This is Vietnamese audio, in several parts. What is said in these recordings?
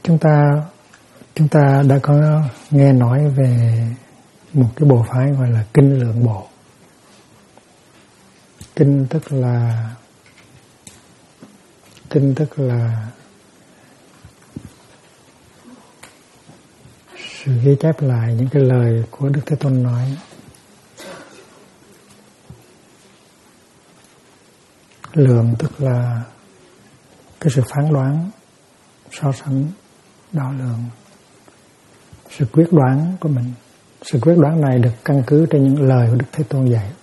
Chúng ta đã có nghe nói về một cái bộ phái gọi là Kinh Lượng Bộ. Kinh tức là sự ghi chép lại những cái lời của Đức Thế Tôn nói. Lượng tức là cái sự phán đoán, so sánh, đo lường, sự quyết đoán của mình. Sự quyết đoán này được căn cứ trên những lời của Đức Thế Tôn dạy.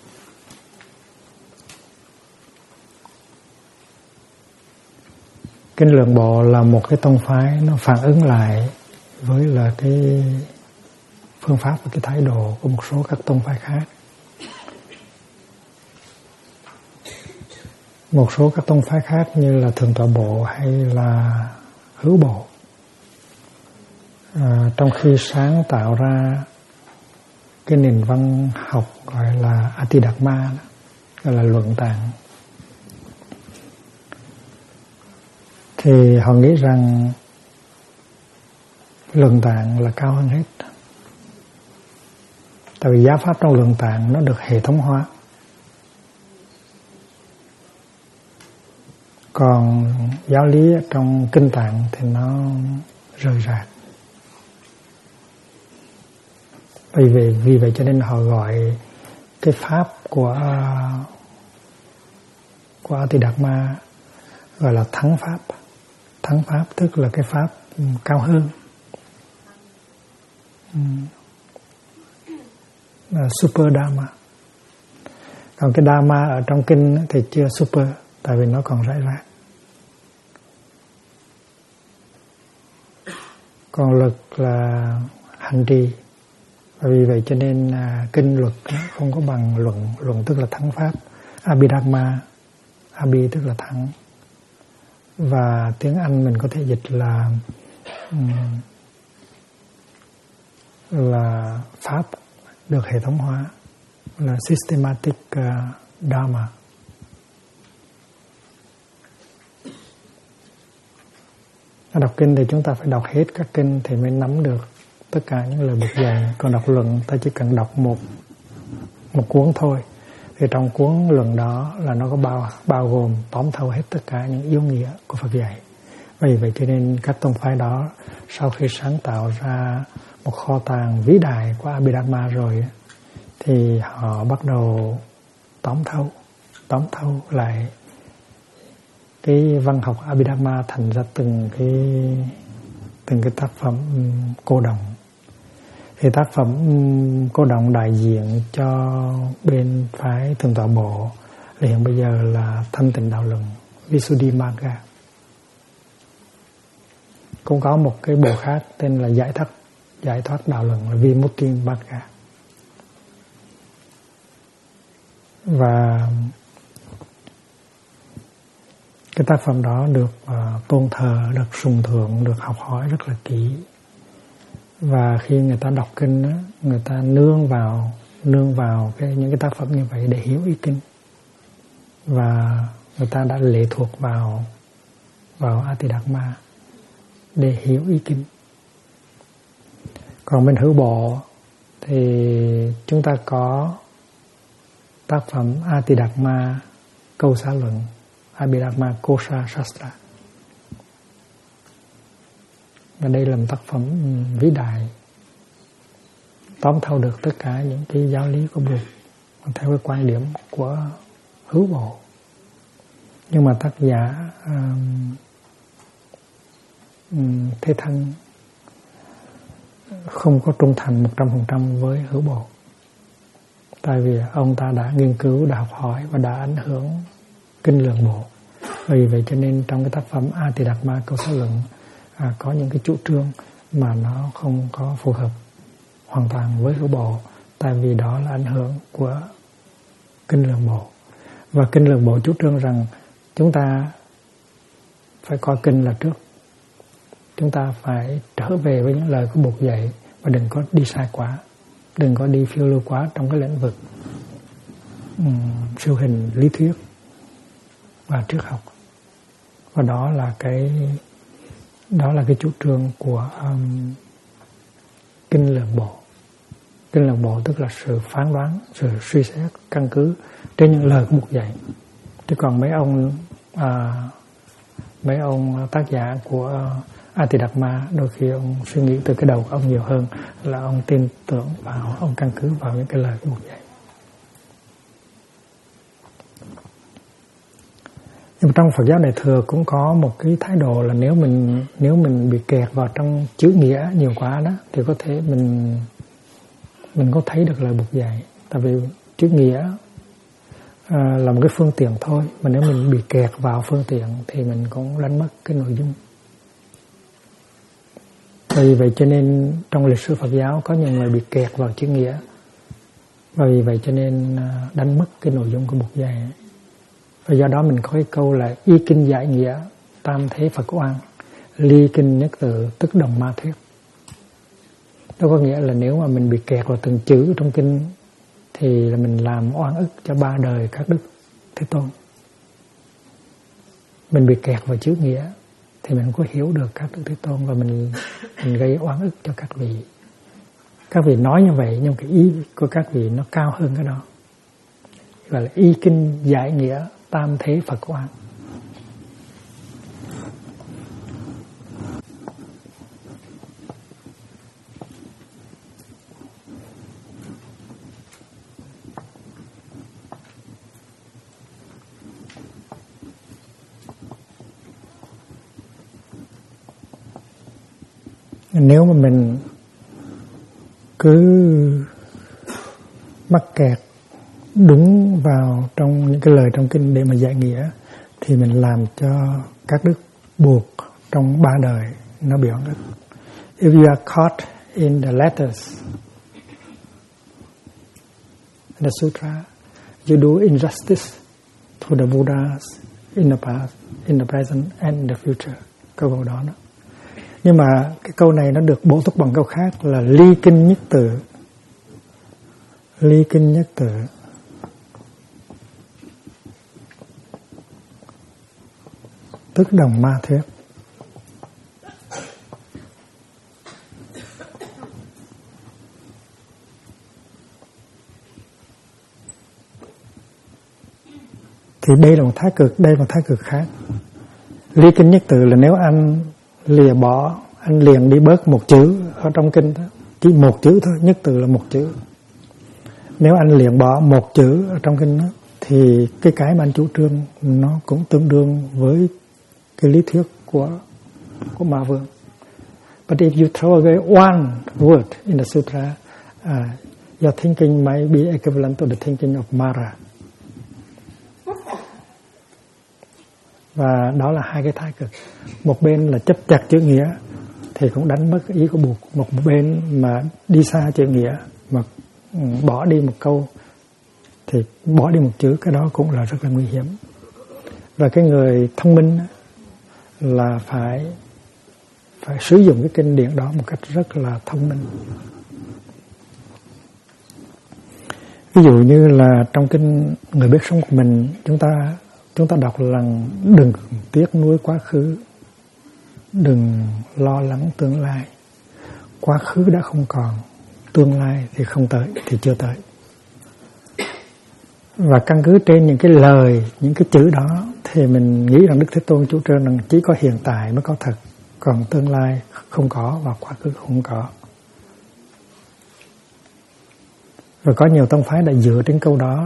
Kinh Lượng Bộ là một cái tông phái nó phản ứng lại với là cái phương pháp và cái thái độ của một số các tông phái khác. Một số các tông phái khác như là Thượng Tọa Bộ hay là Hữu Bộ, trong khi sáng tạo ra cái nền văn học gọi là Ati-đạt-ma, gọi là luận tạng, thì họ nghĩ rằng luận tạng là cao hơn hết. Tại vì giáo pháp trong luận tạng nó được hệ thống hóa, còn giáo lý trong kinh tạng thì nó rời rạc. Vì vậy cho nên họ gọi cái pháp của Ati-đạt-ma gọi là thắng pháp. Thắng pháp tức là cái pháp cao hơn, super dharma. Còn cái dharma ở trong kinh thì chưa super, tại vì nó còn rải rác. Còn luật là hành trì, và vì vậy cho nên kinh luật không có bằng luận. Luận tức là thắng pháp. Abhidhamma, Abhi tức là thắng, và tiếng Anh mình có thể dịch là pháp được hệ thống hóa, là systematic dharma. Đọc kinh thì chúng ta phải đọc hết các kinh thì mới nắm được tất cả những lời Bụt dạy. Còn đọc luận ta chỉ cần đọc một cuốn thôi, thì trong cuốn luận đó là nó có bao gồm tóm thâu hết tất cả những yếu nghĩa của Phật dạy. Vì vậy cho nên các tông phái đó sau khi sáng tạo ra một kho tàng vĩ đại của Abhidhamma rồi, thì họ bắt đầu tóm thâu lại cái văn học Abhidhamma thành ra từng cái tác phẩm cô đọng. Thì tác phẩm cô đọng đại diện cho bên phái Thượng Tọa Bộ là hiện bây giờ là Thanh Tịnh Đạo Luận, Visuddhimagga. Cũng có một cái bộ khác tên là Giải thoát Đạo Luận, là Vimuttimagga. Và cái tác phẩm đó được tôn thờ, được sùng thượng, được học hỏi rất là kỹ. Và khi người ta đọc kinh đó, người ta nương vào những cái tác phẩm như vậy để hiểu ý kinh. Và người ta đã lệ thuộc vào Ati-đạt-ma để hiểu ý kinh. Còn bên Hữu Bộ thì chúng ta có tác phẩm Ati-đạt-ma Câu Xá Luận, Abhidhamma Kosha Shastra. Và đây là một tác phẩm vĩ đại, tóm thâu được tất cả những cái giáo lý của Bụt theo cái quan điểm của Hữu Bộ. Nhưng mà tác giả Thế Thân không có trung thành 100% với Hữu Bộ, tại vì ông ta đã nghiên cứu, đã học hỏi và đã ảnh hưởng Kinh Lượng Bộ. Vì vậy cho nên trong cái tác phẩm Ati-đạt-ma Câu Xá Luận có những cái chủ trương mà nó không có phù hợp hoàn toàn với Hữu Bộ, tại vì đó là ảnh hưởng của Kinh Lượng Bộ. Và Kinh Lượng Bộ chủ trương rằng chúng ta phải coi kinh là trước, chúng ta phải trở về với những lời của Bụt dạy và đừng có đi sai quá, đừng có đi phiêu lưu quá trong cái lĩnh vực siêu hình lý thuyết và triết học. Và đó là cái Đó là cái chủ trương của Kinh Lượng Bộ. Kinh Lượng Bộ tức là sự phán đoán, sự suy xét căn cứ trên những lời của Bụt dạy. Chứ còn mấy ông tác giả của Atidatma đôi khi ông suy nghĩ từ cái đầu của ông nhiều hơn là ông tin tưởng vào, ông căn cứ vào những cái lời của Bụt dạy. Nhưng mà trong Phật giáo Đại Thừa cũng có một cái thái độ là nếu mình bị kẹt vào trong chữ nghĩa nhiều quá đó thì có thể mình có thấy được lời Bụt dạy. Tại vì chữ nghĩa là một cái phương tiện thôi, mà nếu mình bị kẹt vào phương tiện thì mình cũng đánh mất cái nội dung. Vì vậy cho nên trong lịch sử Phật giáo có nhiều người bị kẹt vào chữ nghĩa, và vì vậy cho nên đánh mất cái nội dung của Bụt dạy. Và do đó mình có cái câu là y kinh giải nghĩa, tam thế Phật oan, ly kinh nhất tự tức đồng ma thuyết. Đó có nghĩa là nếu mà mình bị kẹt vào từng chữ trong kinh thì là mình làm oan ức cho ba đời các đức Thế Tôn. Mình bị kẹt vào chữ nghĩa thì mình có hiểu được các đức Thế Tôn, và mình gây oan ức cho các vị. Các vị nói như vậy nhưng cái ý của các vị nó cao hơn cái đó. Gọi là y kinh giải nghĩa, tam thế Phật oan. Nếu mà mình cứ mắc kẹt đúng vào trong những cái lời trong kinh để mà giải nghĩa thì mình làm cho các đức buộc trong ba đời nó bị oan ức. If you are caught in the letters in the sutra, you do injustice to the Buddhas in the past, in the present and in the future. Câu đó đó. Nhưng mà cái câu này nó được bổ túc bằng câu khác là ly kinh nhất tự. Ly kinh nhất tự. Tức đồng ma thuyết. Thì đây là một thái cực, đây là một thái cực khác. Ly kinh nhất tự là nếu anh lìa bỏ, anh liền đi bớt một chữ ở trong kinh đó, chỉ một chữ thôi, nhất tự là một chữ. Nếu anh liền bỏ một chữ ở trong kinh đó thì cái mà anh chủ trương nó cũng tương đương với cái lý thuyết của Ma Vương. But if you throw away one word in the sutra, your thinking might be equivalent to the thinking of Mara. Và đó là hai cái thái cực. Một bên là chấp chặt chữ nghĩa thì cũng đánh mất ý của Bụt. Một bên mà đi xa chữ nghĩa mà bỏ đi một câu thì bỏ đi một chữ, cái đó cũng là rất là nguy hiểm. Và cái người thông minh là phải sử dụng cái kinh điển đó một cách rất là thông minh. Ví dụ như là trong kinh Người Biết Sống Của Mình, chúng ta đọc là đừng tiếc nuối quá khứ, đừng lo lắng tương lai. Quá khứ đã không còn, tương lai thì không tới, thì chưa tới. Và căn cứ trên những cái lời, những cái chữ đó thì mình nghĩ rằng Đức Thế Tôn chủ trương rằng chỉ có hiện tại mới có thật, còn tương lai không có và quá khứ không có. Rồi có nhiều tông phái đã dựa trên câu đó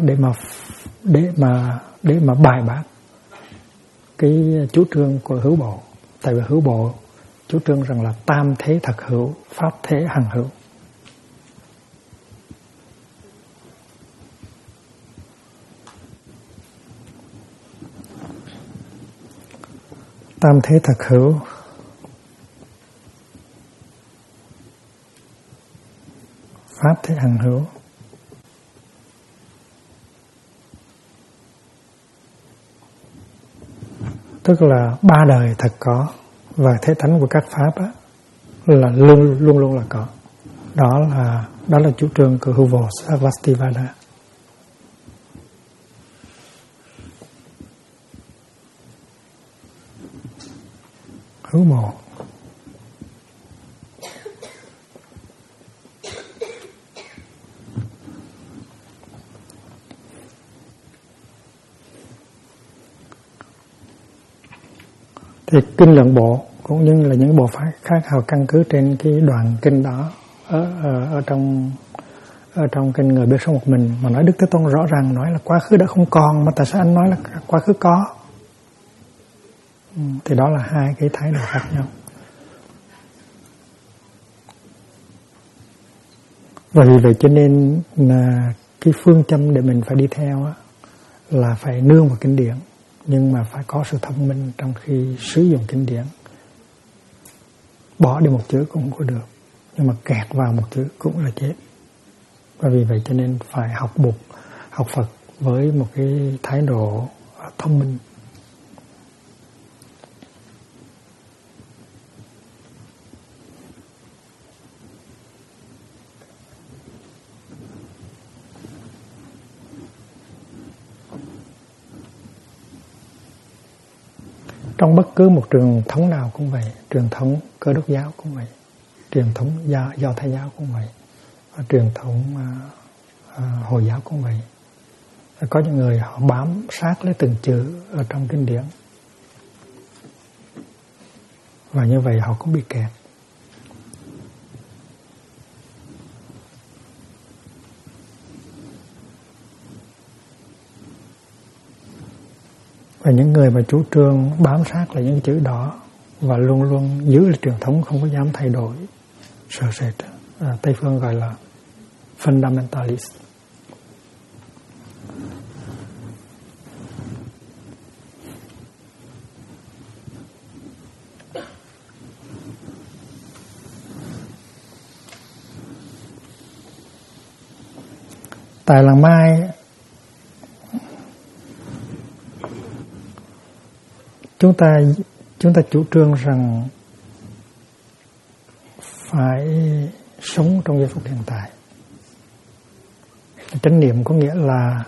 để mà bài bác cái chủ trương của Hữu Bộ. Tại vì Hữu Bộ chủ trương rằng là tam thế thật hữu, pháp thế hằng hữu. Tam thế thật hữu, pháp thế hằng hữu. Tức là ba đời thật có, và thế tánh của các pháp á, là luôn luôn là có. Đó là chủ trương của Hữu Bộ Sarvastivada. Hữu Bộ Thì kinh Lượng Bộ cũng như là những bộ phái khác họ căn cứ trên cái đoạn kinh đó ở trong kinh Người Biết Sống Một Mình mà nói Đức Thế Tôn rõ ràng nói là quá khứ đã không còn, mà tại sao anh nói là quá khứ có? Thì đó là hai cái thái độ khác nhau. Và vì vậy cho nên là cái phương châm để mình phải đi theo á, là phải nương vào kinh điển, nhưng mà phải có sự thông minh trong khi sử dụng kinh điển. Bỏ đi một chữ cũng không có được, nhưng mà kẹt vào một chữ cũng là chết. Và vì vậy cho nên phải học Bụt, học Phật với một cái thái độ thông minh. Trong bất cứ một truyền thống nào cũng vậy, truyền thống Cơ Đốc giáo cũng vậy, truyền thống Do Thái giáo cũng vậy, và truyền thống Hồi giáo cũng vậy. Có những người họ bám sát lấy từng chữ ở trong kinh điển, và như vậy họ cũng bị kẹt. Và những người mà chủ trương bám sát lại những chữ đó và luôn luôn giữ lại truyền thống, không có dám thay đổi, sợ sệt, Tây phương gọi là fundamentalist. Tại làng Mai, chúng ta chủ trương rằng phải sống trong giây phút hiện tại. Chánh niệm có nghĩa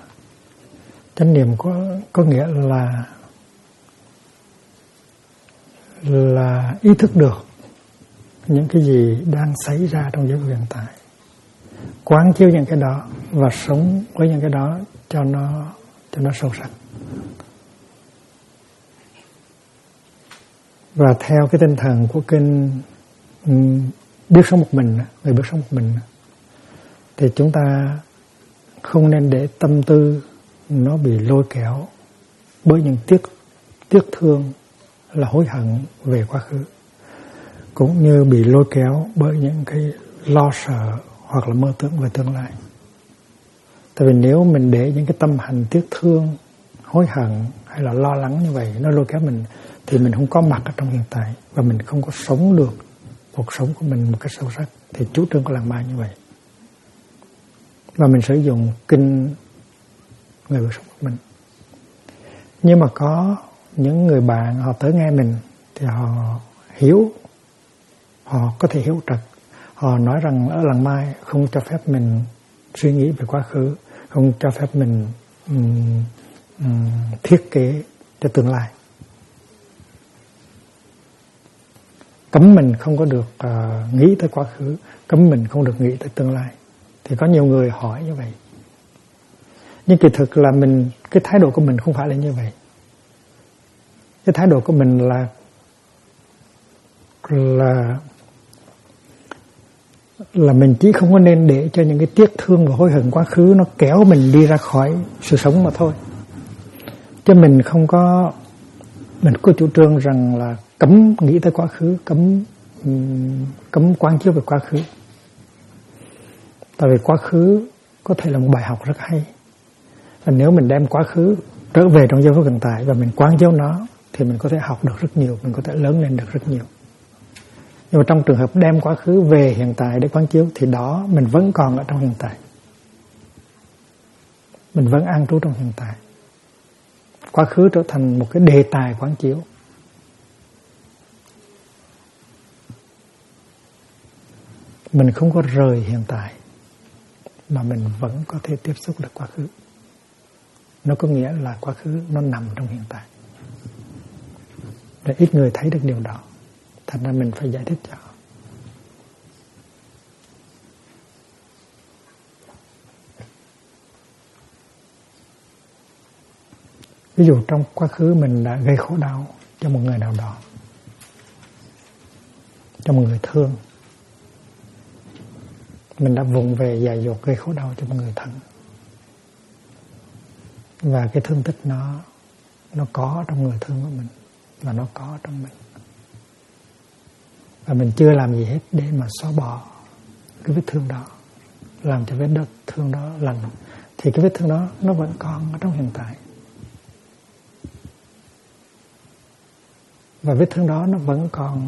là ý thức được những cái gì đang xảy ra trong giây phút hiện tại, quán chiếu những cái đó và sống với những cái đó cho nó sâu sắc. Và theo cái tinh thần của kinh Biết Sống Một Mình, Người Biết Sống Một Mình, thì chúng ta không nên để tâm tư nó bị lôi kéo bởi những tiếc thương là hối hận về quá khứ, cũng như bị lôi kéo bởi những cái lo sợ hoặc là mơ tưởng về tương lai. Tại vì nếu mình để những cái tâm hành tiếc thương, hối hận hay là lo lắng như vậy nó lôi kéo mình, thì mình không có mặt ở trong hiện tại và mình không có sống được cuộc sống của mình một cách sâu sắc. Thì chủ trương của làng Mai như vậy. Và mình sử dụng kinh Người Biết Sống Một Mình. Nhưng mà có những người bạn họ tới nghe mình thì họ có thể hiểu trật. Họ nói rằng ở làng Mai không cho phép mình suy nghĩ về quá khứ, không cho phép mình thiết kế cho tương lai. Cấm mình không có được nghĩ tới quá khứ, cấm mình không được nghĩ tới tương lai. Thì có nhiều người hỏi như vậy. Nhưng kỳ thực là cái thái độ của mình không phải là như vậy. Cái thái độ của mình là mình chỉ không có nên để cho những cái tiếc thương và hối hận quá khứ nó kéo mình đi ra khỏi sự sống mà thôi. Chứ mình có chủ trương rằng là cấm nghĩ tới quá khứ, cấm quán chiếu về quá khứ. Tại vì quá khứ có thể là một bài học rất hay. Và nếu mình đem quá khứ trở về trong giây phút hiện tại và mình quán chiếu nó, thì mình có thể học được rất nhiều, mình có thể lớn lên được rất nhiều. Nhưng mà trong trường hợp đem quá khứ về hiện tại để quán chiếu, thì đó mình vẫn còn ở trong hiện tại, mình vẫn an trú trong hiện tại. Quá khứ trở thành một cái đề tài quán chiếu. Mình không có rời hiện tại, mà mình vẫn có thể tiếp xúc được quá khứ. Nó có nghĩa là quá khứ nó nằm trong hiện tại. Để ít người thấy được điều đó, thành ra mình phải giải thích cho họ. Ví dụ trong quá khứ mình đã gây khổ đau cho một người nào đó, cho một người thương. Mình đã vụng về dại dột gây khổ đau cho một người thân. Và cái thương tích nó có trong người thương của mình, và nó có trong mình. Và mình chưa làm gì hết để mà xóa bỏ cái vết thương đó, làm cho vết thương đó lành, thì cái vết thương đó nó vẫn còn ở trong hiện tại. Và vết thương đó nó vẫn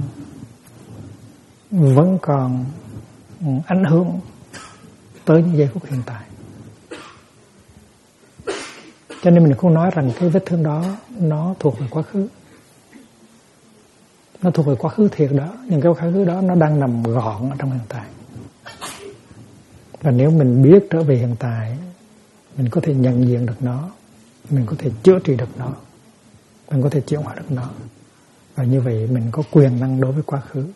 còn ảnh hưởng tới những giây phút hiện tại. Cho nên mình không nói rằng cái vết thương đó nó thuộc về quá khứ. Nó thuộc về quá khứ thiệt đó, nhưng cái quá khứ đó nó đang nằm gọn ở trong hiện tại. Và nếu mình biết trở về hiện tại, mình có thể nhận diện được nó, mình có thể chữa trị được nó, mình có thể chuyển hóa được nó. Và như vậy mình có quyền năng đối với quá khứ.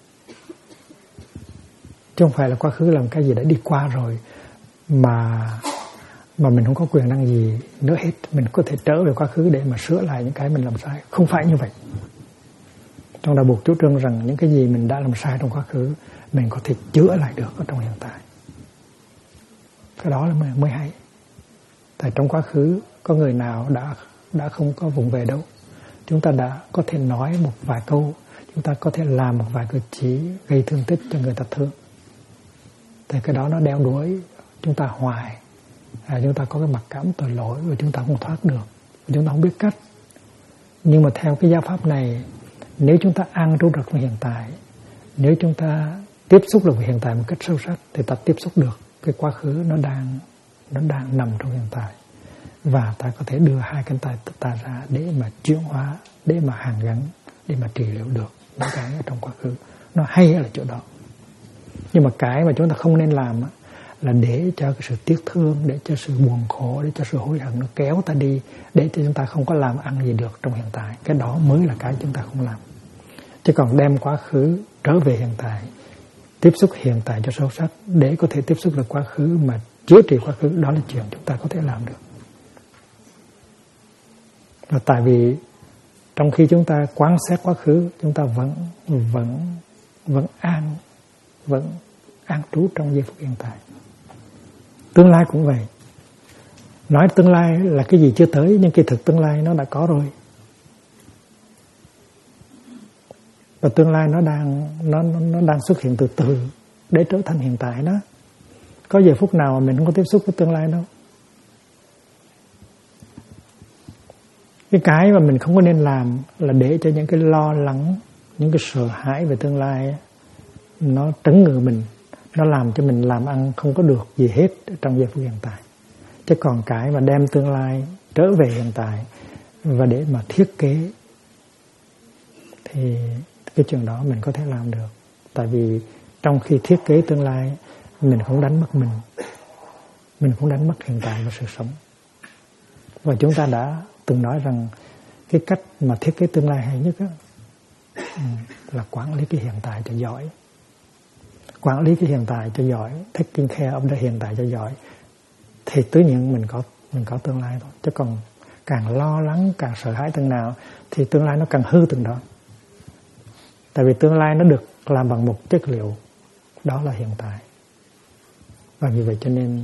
Chứ không phải là quá khứ là một cái gì đã đi qua rồi mà mình không có quyền năng gì nữa hết. Mình có thể trở về quá khứ để mà sửa lại những cái mình làm sai. Không phải như vậy. Trong Đạo Buộc chủ trương rằng những cái gì mình đã làm sai trong quá khứ, mình có thể chữa lại được ở trong hiện tại. Cái đó là mới hay. Tại trong quá khứ có người nào đã không có vùng về đâu. Chúng ta đã có thể nói một vài câu, chúng ta có thể làm một vài cử chỉ gây thương tích cho người ta thương. Thì cái đó nó đeo đuổi chúng ta hoài. Chúng ta có cái mặc cảm tội lỗi và chúng ta không thoát được, và chúng ta không biết cách. Nhưng mà theo cái giáo pháp này, nếu chúng ta an trú được với hiện tại, nếu chúng ta tiếp xúc được với hiện tại một cách sâu sắc, thì ta tiếp xúc được cái quá khứ nó đang nằm trong hiện tại. Và ta có thể đưa hai cánh tay ta ra để mà chuyển hóa, để mà hàn gắn, để mà trị liệu được những cái ở trong quá khứ. Nó hay ở chỗ đó. Nhưng mà cái mà chúng ta không nên làm là để cho cái sự tiếc thương, để cho sự buồn khổ, để cho sự hối hận nó kéo ta đi, để cho chúng ta không có làm ăn gì được trong hiện tại. Cái đó mới là cái chúng ta không làm. Chứ còn đem quá khứ trở về hiện tại, tiếp xúc hiện tại cho sâu sắc, để có thể tiếp xúc được quá khứ mà chữa trị quá khứ, đó là chuyện chúng ta có thể làm được. Và tại vì trong khi chúng ta quan sát quá khứ, chúng ta vẫn an trú trong giây phút hiện tại. Tương lai cũng vậy. Nói tương lai là cái gì chưa tới, nhưng kỳ thực tương lai nó đã có rồi. Và tương lai nó đang xuất hiện từ từ để trở thành hiện tại đó. Có giờ phút nào mà mình không có tiếp xúc với tương lai đâu. Cái mà mình không có nên làm là để cho những cái lo lắng, những cái sợ hãi về tương lai nó trấn ngự mình, nó làm cho mình làm ăn không có được gì hết trong giây phút hiện tại. Chứ còn cái mà đem tương lai trở về hiện tại và để mà thiết kế, thì cái chuyện đó mình có thể làm được. Tại vì trong khi thiết kế tương lai, mình không đánh mất mình không đánh mất hiện tại và sự sống. Và chúng ta đã từng nói rằng cái cách mà thiết kế tương lai hay nhất là quản lý cái hiện tại cho giỏi. Quản lý cái hiện tại cho giỏi, taking care of the hiện tại cho giỏi, thì tự nhiên mình có tương lai thôi. Chứ còn càng lo lắng, càng sợ hãi từng nào thì tương lai nó càng hư từng đó. Tại vì tương lai nó được làm bằng một chất liệu, đó là hiện tại. Và như vậy cho nên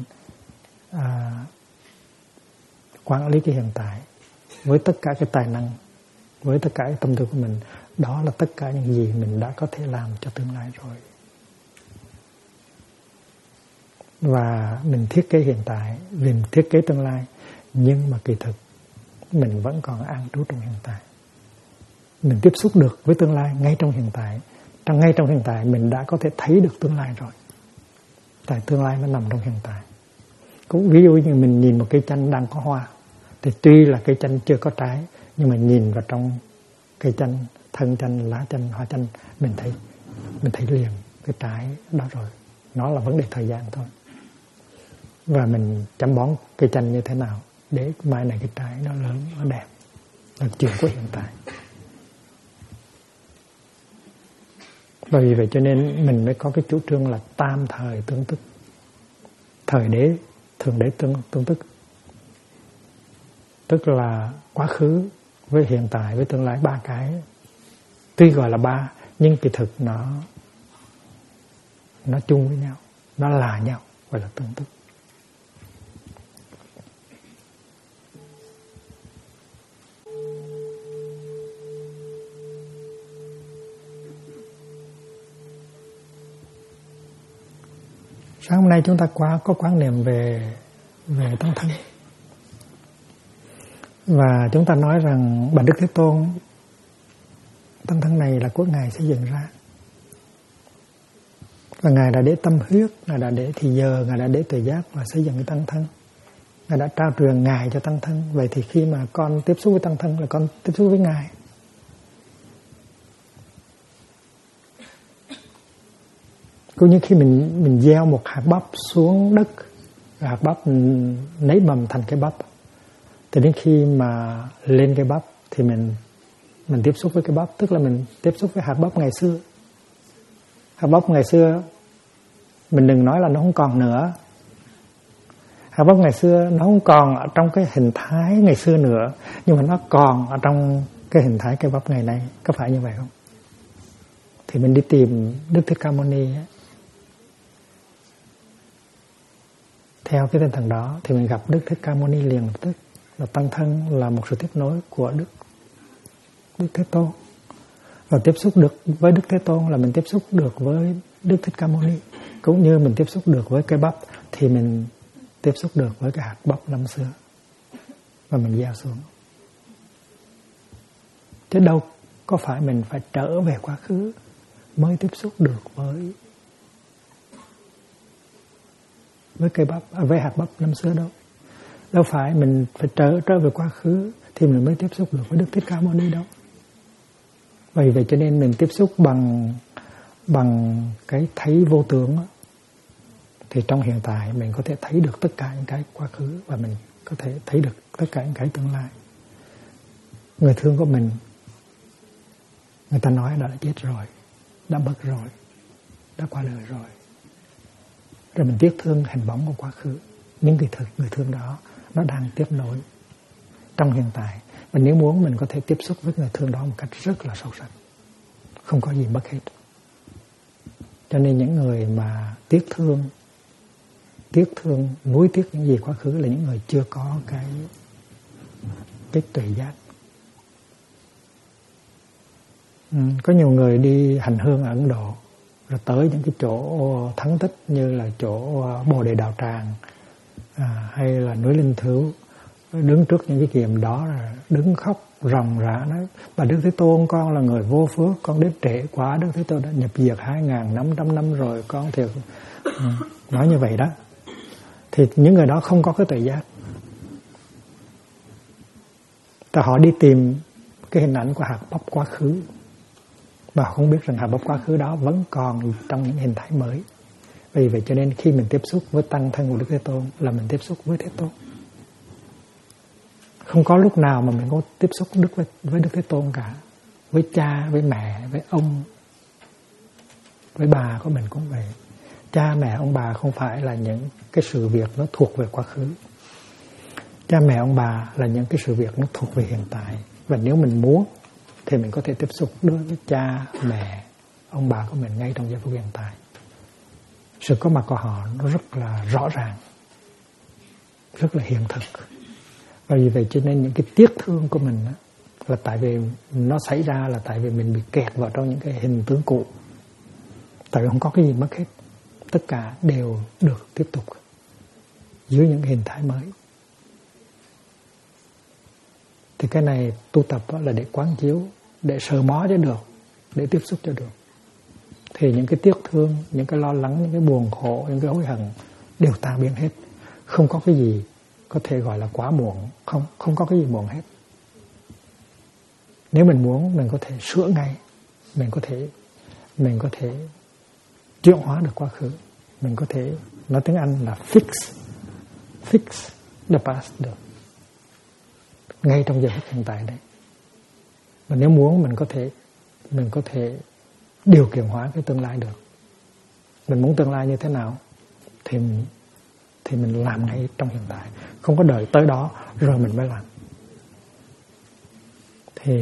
quản lý cái hiện tại với tất cả cái tài năng, với tất cả cái tâm tư của mình, đó là tất cả những gì mình đã có thể làm cho tương lai rồi. Và mình thiết kế hiện tại, mình thiết kế tương lai, nhưng mà kỳ thực mình vẫn còn an trú trong hiện tại. Mình tiếp xúc được với tương lai ngay trong hiện tại. Ngay trong hiện tại mình đã có thể thấy được tương lai rồi. Tại tương lai nó nằm trong hiện tại. Cũng ví dụ như mình nhìn một cây chanh đang có hoa, thì tuy là cây chanh chưa có trái, nhưng mà nhìn vào trong cây chanh, thân chanh, lá chanh, hoa chanh, mình thấy liền cái trái đó rồi. Nó là vấn đề thời gian thôi. Và mình chăm bón cây chanh như thế nào để mai này cái trái nó lớn, nó đẹp, là chuyện của hiện tại. Và vì vậy cho nên mình mới có cái chủ trương là tam thời tương tức. Thời đế, thường đế tương tức. Tức là quá khứ với hiện tại với tương lai, ba cái. Tuy gọi là ba, nhưng kỳ thực nó nó chung với nhau, nó là nhau, gọi là tương tức. Sáng hôm nay chúng ta có quan niệm về tăng thân. Và chúng ta nói rằng Bạch Đức Thế Tôn, tăng thân này là của Ngài xây dựng ra. Và Ngài đã để tâm huyết, Ngài đã để thì giờ, Ngài đã để tuệ giác và xây dựng cái tăng thân. Ngài đã trao truyền Ngài cho tăng thân. Vậy thì khi mà con tiếp xúc với tăng thân là con tiếp xúc với Ngài. Cũng như khi mình gieo một hạt bắp xuống đất, hạt bắp nảy mầm thành cái bắp, thì đến khi mà lên cái bắp thì mình tiếp xúc với cái bắp, tức là mình tiếp xúc với hạt bắp ngày xưa. Hạt bắp ngày xưa mình đừng nói là nó không còn nữa. Hạt bắp ngày xưa nó không còn ở trong cái hình thái ngày xưa nữa, nhưng mà nó còn ở trong cái hình thái cái bắp ngày nay. Có phải như vậy không? Thì mình đi tìm Đức Thích Ca Mâu Ni ấy. Theo cái tinh thần đó thì mình gặp Đức Thích Ca Mâu Ni liền lập tức. Là tăng thân là một sự tiếp nối của Đức Thế Tôn. Và tiếp xúc được với Đức Thế Tôn là mình tiếp xúc được với Đức Thích Ca Mâu Ni. Cũng như mình tiếp xúc được với cây bắp thì mình tiếp xúc được với cái hạt bắp năm xưa. Và mình gieo xuống. Chứ đâu có phải mình phải trở về quá khứ mới tiếp xúc được với cây bắp, với hạt bắp năm xưa đâu. Đâu phải mình phải trở về quá khứ thì mình mới tiếp xúc được với Đức Thích Ca Mâu Ni đâu. Vậy cho nên mình tiếp xúc bằng cái thấy vô tướng đó, thì trong hiện tại mình có thể thấy được tất cả những cái quá khứ và mình có thể thấy được tất cả những cái tương lai. Người thương của mình, người ta nói đã chết rồi, đã mất rồi, đã qua đời rồi. Rồi mình tiếc thương hình bóng của quá khứ. Những người thương đó nó đang tiếp nối trong hiện tại. Và nếu muốn mình có thể tiếp xúc với người thương đó một cách rất là sâu sắc. Không có gì mất hết. Cho nên những người mà tiếc thương, nuối tiếc những gì quá khứ là những người chưa có cái tuệ giác. Có nhiều người đi hành hương ở Ấn Độ, rồi tới những cái chỗ thắng tích như là chỗ Bồ Đề Đạo Tràng hay là núi Linh Thứu, đứng trước những cái kiềm đó rồi đứng khóc ròng rã nói: Bà Đức Thế Tôn, con là người vô phước, con đến trễ quá, Đức Thế Tôn đã nhập diệt 2.500 năm rồi, con thì nói như vậy đó. Thì những người đó không có cái tuệ giác. Họ đi tìm cái hình ảnh của hạt bắp quá khứ và họ không biết rằng hạt bắp quá khứ đó vẫn còn trong những hình thái mới. Vì vậy cho nên khi mình tiếp xúc với tăng thân của Đức Thế Tôn là mình tiếp xúc với Thế Tôn. Không có lúc nào mà mình có tiếp xúc với Đức Thế Tôn cả. Với cha, với mẹ, với ông, với bà của mình cũng vậy. Cha mẹ ông bà không phải là những cái sự việc nó thuộc về quá khứ. Cha mẹ ông bà là những cái sự việc nó thuộc về hiện tại. Và nếu mình muốn thì mình có thể tiếp xúc đối với cha, mẹ, ông bà của mình ngay trong giây phút hiện tại. Sự có mặt của họ nó rất là rõ ràng, rất là hiện thực. Và vì vậy cho nên những cái tiếc thương của mình là tại vì nó xảy ra là tại vì mình bị kẹt vào trong những cái hình tướng cũ. Tại vì không có cái gì mất hết. Tất cả đều được tiếp tục dưới những hình thái mới. Thì cái này tu tập là để quán chiếu, để sờ mó cho được, để tiếp xúc cho được. Thì những cái tiếc thương, những cái lo lắng, những cái buồn khổ, những cái hối hận đều tan biến hết. Không có cái gì có thể gọi là quá muộn. Không có cái gì muộn hết. Nếu mình muốn, mình có thể sửa ngay. Mình có thể chuyển hóa được quá khứ. Mình có thể, nói tiếng Anh là fix the past được. Ngay trong giờ phút hiện tại đấy. Và nếu muốn mình có thể điều khiển hóa cái tương lai được. Mình muốn tương lai như thế nào thì mình làm ngay trong hiện tại. Không có đợi tới đó rồi mình mới làm.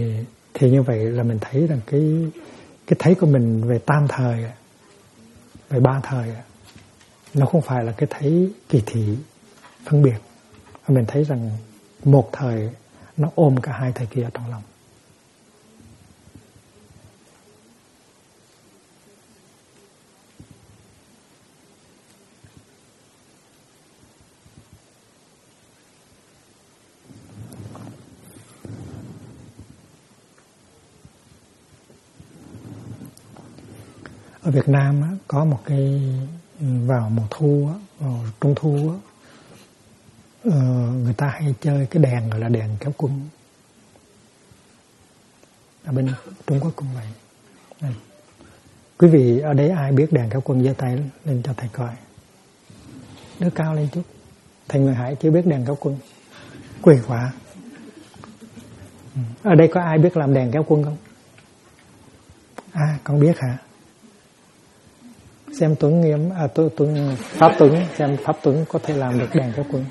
Thì như vậy là mình thấy rằng cái thấy của mình về tam thời, về ba thời. Nó không phải là cái thấy kỳ thị phân biệt, mà mình thấy rằng một thời nó ôm cả hai thời kia ở trong lòng. Ở Việt Nam á, có một cái vào mùa thu á, vào trung thu á, người ta hay chơi cái đèn gọi là đèn kéo quân. Ở bên Trung Quốc cũng vậy. Đây. Quý vị ở đấy ai biết đèn kéo quân giơ tay lên cho thầy coi. Đưa cao lên chút. Thầy Người Hải chưa biết đèn kéo quân. Quỷ quá. Ở đây có ai biết làm đèn kéo quân không? À, con biết hả? Xem Tuấn Nghiêm, Pháp Tuấn, xem Pháp Tuấn có thể làm được đèn kéo quân.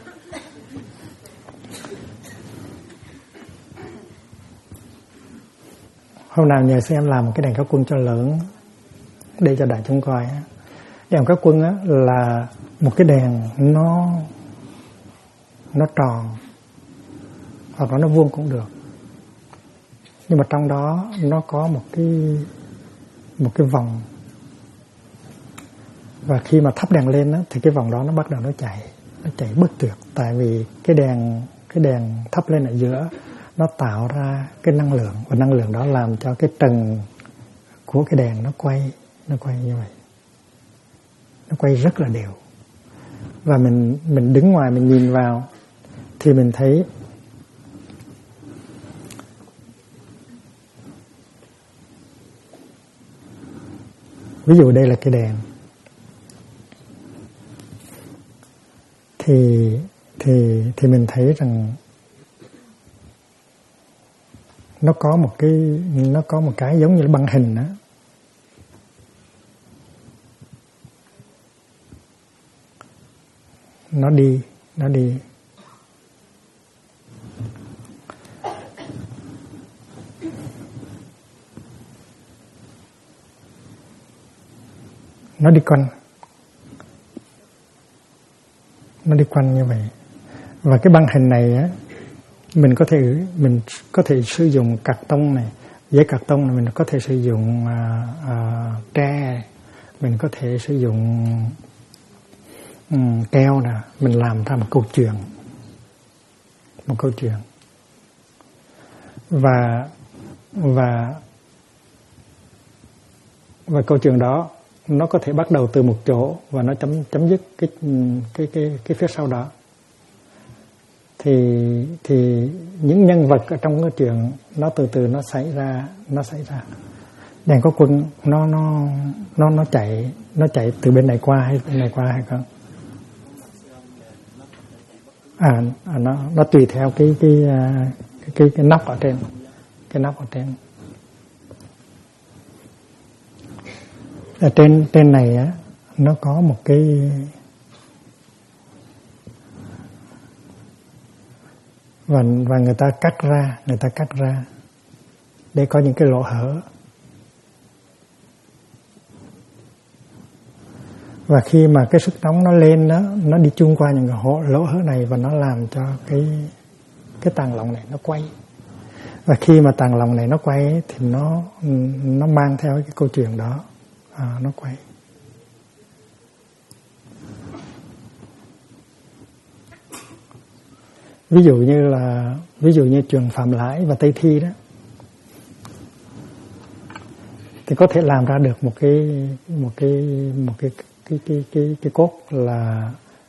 Hôm nào nhờ xem làm một cái đèn kéo quân cho lớn để cho đại chúng coi. Đèn kéo quân á, là một cái đèn nó tròn hoặc là nó vuông cũng được, nhưng mà trong đó nó có một cái vòng, và khi mà thắp đèn lên á, thì cái vòng đó nó bắt đầu nó chạy bất tuyệt, tại vì cái đèn thắp lên ở giữa nó tạo ra cái năng lượng, và năng lượng đó làm cho cái trần của cái đèn nó quay như vậy, nó quay rất là đều. Và mình đứng ngoài mình nhìn vào thì mình thấy ví dụ đây là cái đèn thì mình thấy rằng nó có một cái giống như là băng hình đó. Nó đi nó đi quanh như vậy. Và cái băng hình này á, mình có thể sử dụng cạc tông này, giấy cạc tông này, mình có thể sử dụng tre, mình có thể sử dụng keo nè, mình làm ra một câu chuyện. Và câu chuyện đó nó có thể bắt đầu từ một chỗ và nó chấm dứt cái phía sau đó. Thì những nhân vật ở trong cái chuyện nó từ từ nó xảy ra. Đèn có quân nó chạy từ bên này qua hay bên này qua hay không? Nó tùy theo cái nóc ở trên, ở trên này á, nó có một cái và người ta cắt ra để có những cái lỗ hở. Và khi mà cái sức nóng nó lên đó, nó đi chung qua những cái lỗ hở này và nó làm cho cái tàng lọng này nó quay. Và khi mà tàng lọng này nó quay thì nó mang theo cái câu chuyện đó, nó quay. Ví dụ như chuyện Phạm Lãi và Tây Thi đó, thì có thể làm ra được một cái cốt là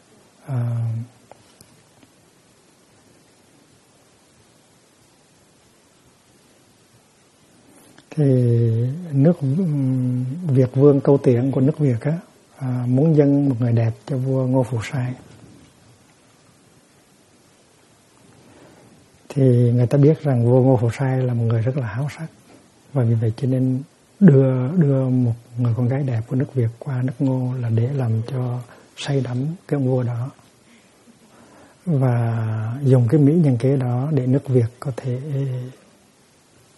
thì nước Việt Vương Câu Tiễn của nước Việt á, muốn dâng một người đẹp cho vua Ngô Phụ Sai. Thì người ta biết rằng vua Ngô Phụ Sai là một người rất là háo sắc, và vì vậy cho nên đưa một người con gái đẹp của nước Việt qua nước Ngô là để làm cho say đắm cái vua đó, và dùng cái mỹ nhân kế đó để nước Việt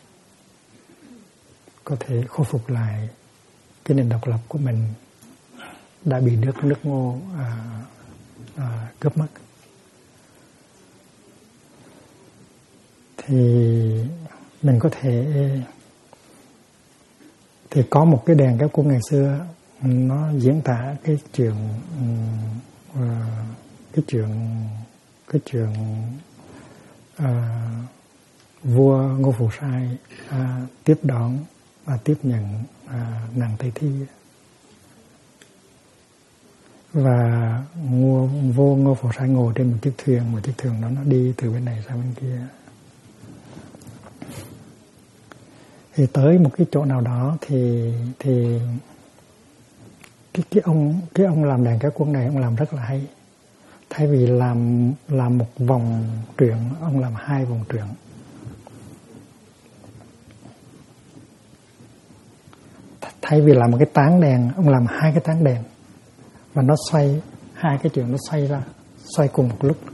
có thể khôi phục lại cái nền độc lập của mình. đã bị nước ngô cướp mất. Thì mình có thể thì có một cái đèn kéo quân ngày xưa nó diễn tả cái chuyện vua Ngô Phù Sai tiếp đón và tiếp nhận nàng Tây Thi, và vua Ngô Phù Sai ngồi trên một chiếc thuyền đó nó đi từ bên này sang bên kia. Thì tới một cái chỗ nào đó thì cái ông làm đèn kéo quân này ông làm rất là hay. Thay vì làm một vòng truyện, ông làm 2 vòng truyện. Thay vì làm một cái tán đèn, ông làm 2 cái tán đèn, và nó xoay, 2 cái chuyện nó xoay ra, xoay cùng một lúc.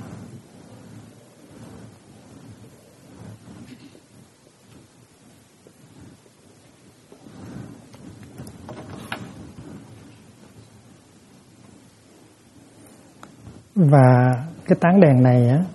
Và cái tán đèn này á,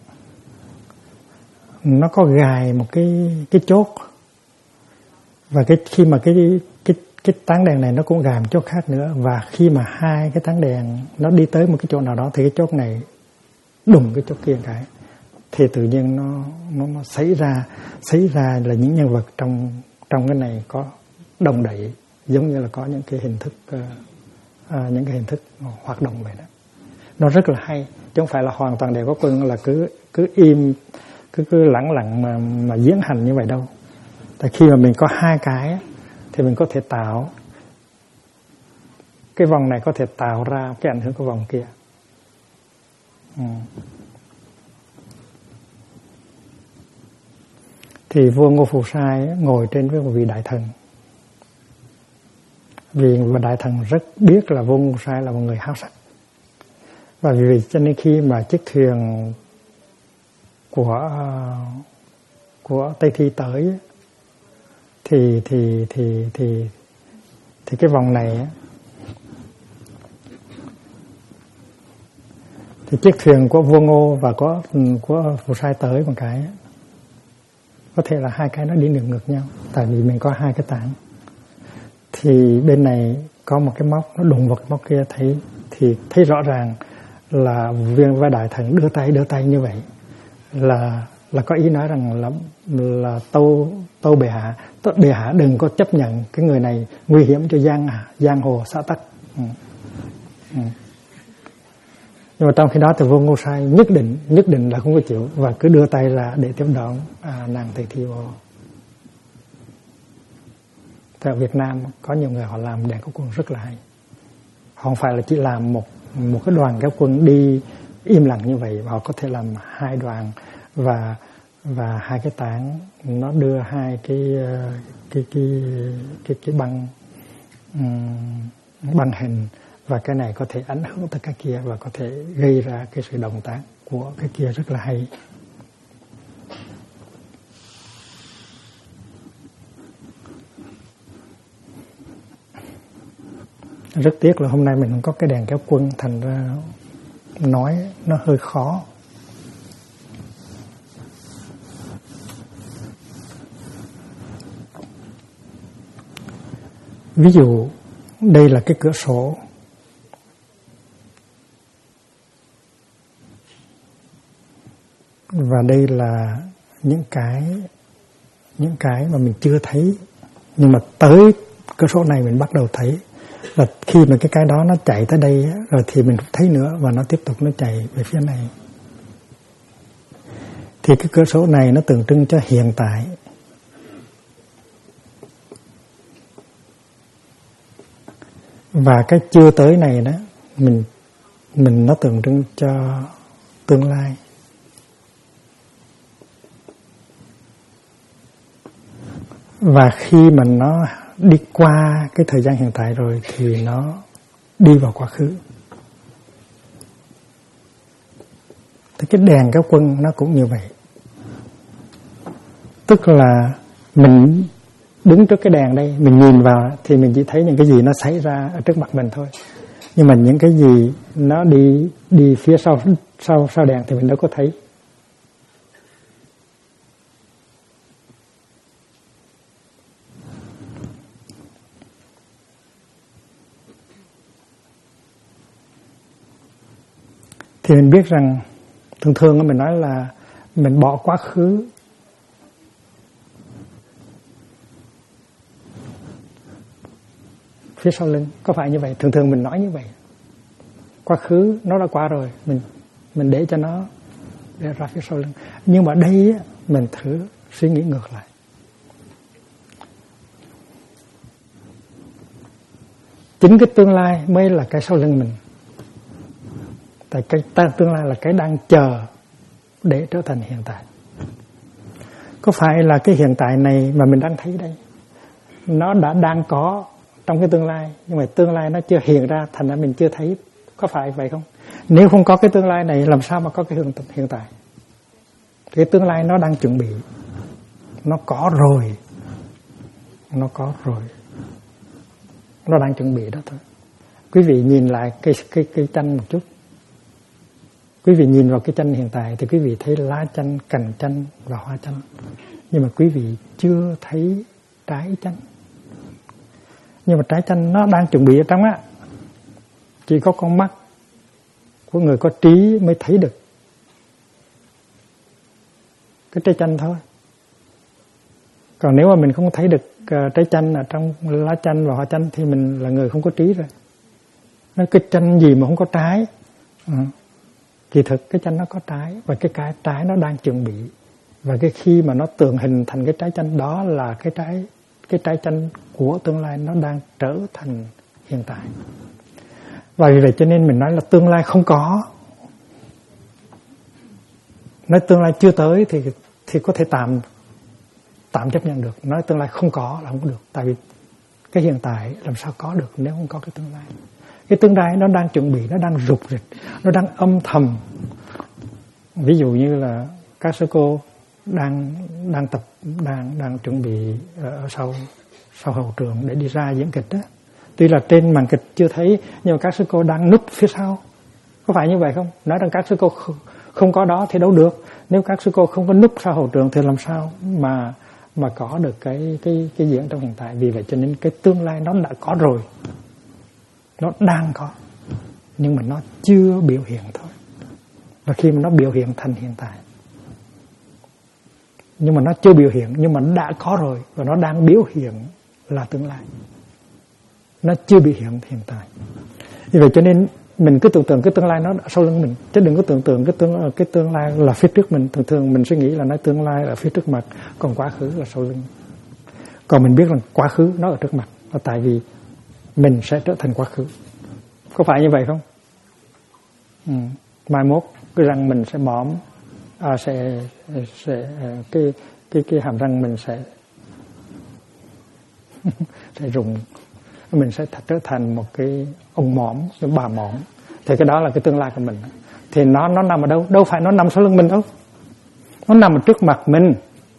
nó có gài một cái chốt, và khi mà cái tán đèn này nó cũng gài một chốt khác nữa, và khi mà 2 cái tán đèn nó đi tới một cái chỗ nào đó thì cái chốt này đùng cái chốt kia cái, thì tự nhiên nó xảy ra là những nhân vật trong cái này có đồng đậy, giống như là có những cái hình thức hoạt động vậy đó. Nó rất là hay, chứ không phải là hoàn toàn đều có quân là cứ im, cứ lặng mà diễn hành như vậy đâu. Tại khi mà mình có 2 cái thì mình có thể tạo cái vòng này, có thể tạo ra cái ảnh hưởng của vòng kia. Thì vua Ngô Phù Sai ngồi trên với một vị đại thần. Vì đại thần rất biết là vua Ngô Phù Sai là một người háo sắc. Và vì vậy cho nên khi mà chiếc thuyền của Tây Thi tới thì cái vòng này thì chiếc thuyền của vua Ngô và của Phù Sai tới một cái, có thể là 2 cái nó đi ngược nhau, tại vì mình có 2 cái tảng. Thì bên này có một cái móc nó đụng vào cái móc kia, thấy rõ ràng là viên và đại thần đưa tay như vậy là có ý nói rằng là tâu bệ hạ đừng có chấp nhận cái người này nguy hiểm cho giang hồ xã tắc. Nhưng mà trong khi đó thì vua Ngô Sai nhất định là không có chịu, và cứ đưa tay ra để tiếp đón nàng Tây Thi vô. Tại Việt Nam có nhiều người họ làm đèn kéo quân rất là hay. Họ không phải là chỉ làm một cái đoàn kéo quân đi im lặng như vậy, họ có thể làm 2 đoàn và 2 cái tảng, nó đưa 2 cái băng hình, và cái này có thể ảnh hưởng tới cái kia và có thể gây ra cái sự động tác của cái kia rất là hay. Rất tiếc là hôm nay mình không có cái đèn kéo quân, thành ra nói nó hơi khó. Ví dụ đây là cái cửa sổ, và đây là những cái mà mình chưa thấy, nhưng mà tới cửa sổ này mình bắt đầu thấy. Và khi mà cái đó nó chạy tới đây rồi thì mình không thấy nữa, và nó tiếp tục nó chạy về phía này. Thì cái cửa sổ này nó tượng trưng cho hiện tại. Và cái chưa tới này đó, mình nó tượng trưng cho tương lai. Và khi mà nó đi qua cái thời gian hiện tại rồi thì nó đi vào quá khứ. Thì cái đèn kéo quân nó cũng như vậy. Tức là mình đứng trước cái đèn đây, mình nhìn vào thì mình chỉ thấy những cái gì nó xảy ra ở trước mặt mình thôi. Nhưng mà những cái gì nó đi phía sau đèn thì mình đâu có thấy. Thì mình biết rằng thường mình nói là mình bỏ quá khứ phía sau lưng, có phải như vậy? Thường mình nói như vậy. Quá khứ nó đã qua rồi, mình để cho nó để ra phía sau lưng. Nhưng mà đây á, mình thử suy nghĩ ngược lại. Chính cái tương lai mới là cái sau lưng mình. Tại cái tương lai là cái đang chờ để trở thành hiện tại. Có phải là cái hiện tại này mà mình đang thấy đây, nó đang có trong cái tương lai, nhưng mà tương lai nó chưa hiện ra, thành ra mình chưa thấy. Có phải vậy không? Nếu không có cái tương lai này, làm sao mà có cái hiện tại? Cái tương lai nó đang chuẩn bị, nó có rồi, nó đang chuẩn bị đó thôi. Quý vị nhìn lại cây chanh một chút. Quý vị nhìn vào cái chanh hiện tại thì quý vị thấy lá chanh, cành chanh và hoa chanh. Nhưng mà quý vị chưa thấy trái chanh. Nhưng mà trái chanh nó đang chuẩn bị ở trong á. Chỉ có con mắt của người có trí mới thấy được cái trái chanh thôi. Còn nếu mà mình không thấy được trái chanh ở trong lá chanh và hoa chanh thì mình là người không có trí rồi. Nói cái chanh gì mà không có trái? Kỳ thực cái chanh nó có trái, và cái trái nó đang chuẩn bị. Và cái khi mà nó tượng hình thành cái trái chanh đó là cái trái chanh của tương lai, nó đang trở thành hiện tại. Và vì vậy cho nên mình nói là tương lai không có. Nói tương lai chưa tới thì có thể tạm chấp nhận được. Nói tương lai không có là không có được. Tại vì cái hiện tại làm sao có được nếu không có cái tương lai. Cái tương lai nó đang chuẩn bị, nó đang rục rịch, nó đang âm thầm. Ví dụ như là các sư cô đang chuẩn bị ở sau hậu trường để đi ra diễn kịch đó. Tuy là trên màn kịch chưa thấy, nhưng mà các sư cô đang núp phía sau. Có phải như vậy không? Nói rằng các sư cô không có đó thì đâu được. Nếu các sư cô không có núp sau hậu trường thì làm sao mà có được cái diễn trong hiện tại. Vì vậy cho nên cái tương lai nó đã có rồi, nó đang có, nhưng mà nó chưa biểu hiện thôi. Và khi mà nó biểu hiện thành hiện tại, nhưng mà nó chưa biểu hiện, nhưng mà nó đã có rồi, và nó đang biểu hiện là tương lai. Nó chưa biểu hiện hiện tại. Vì vậy cho nên mình cứ tưởng tượng cái tương lai nó đã sau lưng mình, chứ đừng có tưởng tượng cái tương lai là phía trước mình. Thường mình suy nghĩ là nói tương lai ở phía trước mặt, còn quá khứ là sau lưng. Còn mình biết rằng quá khứ nó ở trước mặt, là tại vì mình sẽ trở thành quá khứ. Có phải như vậy không? Mai mốt cái răng mình sẽ mõm, cái hàm răng mình sẽ sẽ rụng, mình sẽ trở thành một cái ông mõm, cái bà mõm. Thì cái đó là cái tương lai của mình. Thì nó nằm ở đâu? Đâu phải nó nằm sau lưng mình đâu. Nó nằm ở trước mặt mình.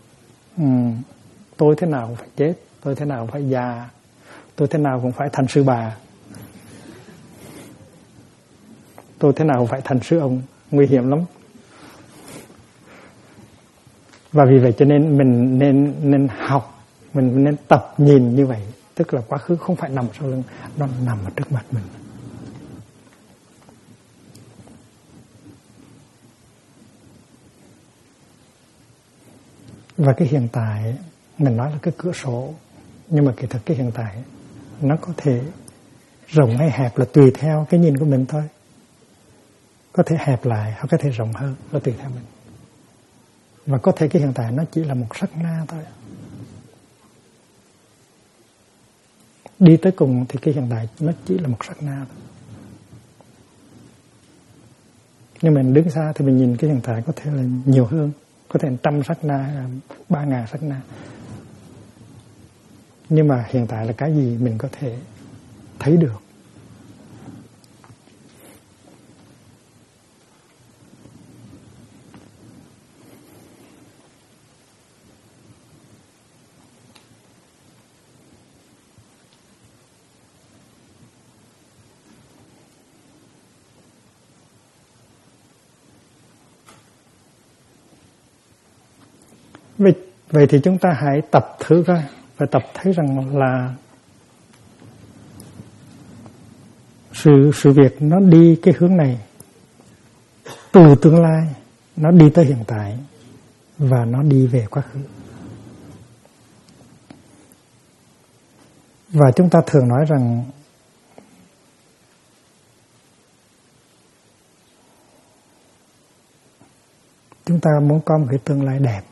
Tôi thế nào cũng phải chết, tôi thế nào cũng phải già, tôi thế nào cũng phải thành sư bà, tôi thế nào cũng phải thành sư ông. Nguy hiểm lắm. Và vì vậy cho nên mình nên học, mình nên tập nhìn như vậy. Tức là quá khứ không phải nằm sau lưng, nó nằm ở trước mặt mình. Và cái hiện tại mình nói là cái cửa sổ, nhưng mà kỳ thực cái hiện tại nó có thể rộng hay hẹp là tùy theo cái nhìn của mình thôi. Có thể hẹp lại hoặc có thể rộng hơn, là tùy theo mình. Và có thể cái hiện tại nó chỉ là một sát na thôi. Đi tới cùng thì cái hiện tại nó chỉ là một sát na thôi. Nhưng mình đứng xa thì mình nhìn cái hiện tại có thể là nhiều hơn, có thể 100 sát na, 3.000 sát na. Nhưng mà hiện tại là cái gì mình có thể thấy được. Vậy thì chúng ta hãy tập thử coi, và tập thấy rằng là sự việc nó đi cái hướng này, từ tương lai nó đi tới hiện tại và nó đi về quá khứ. Và chúng ta thường nói rằng chúng ta muốn có một cái tương lai đẹp.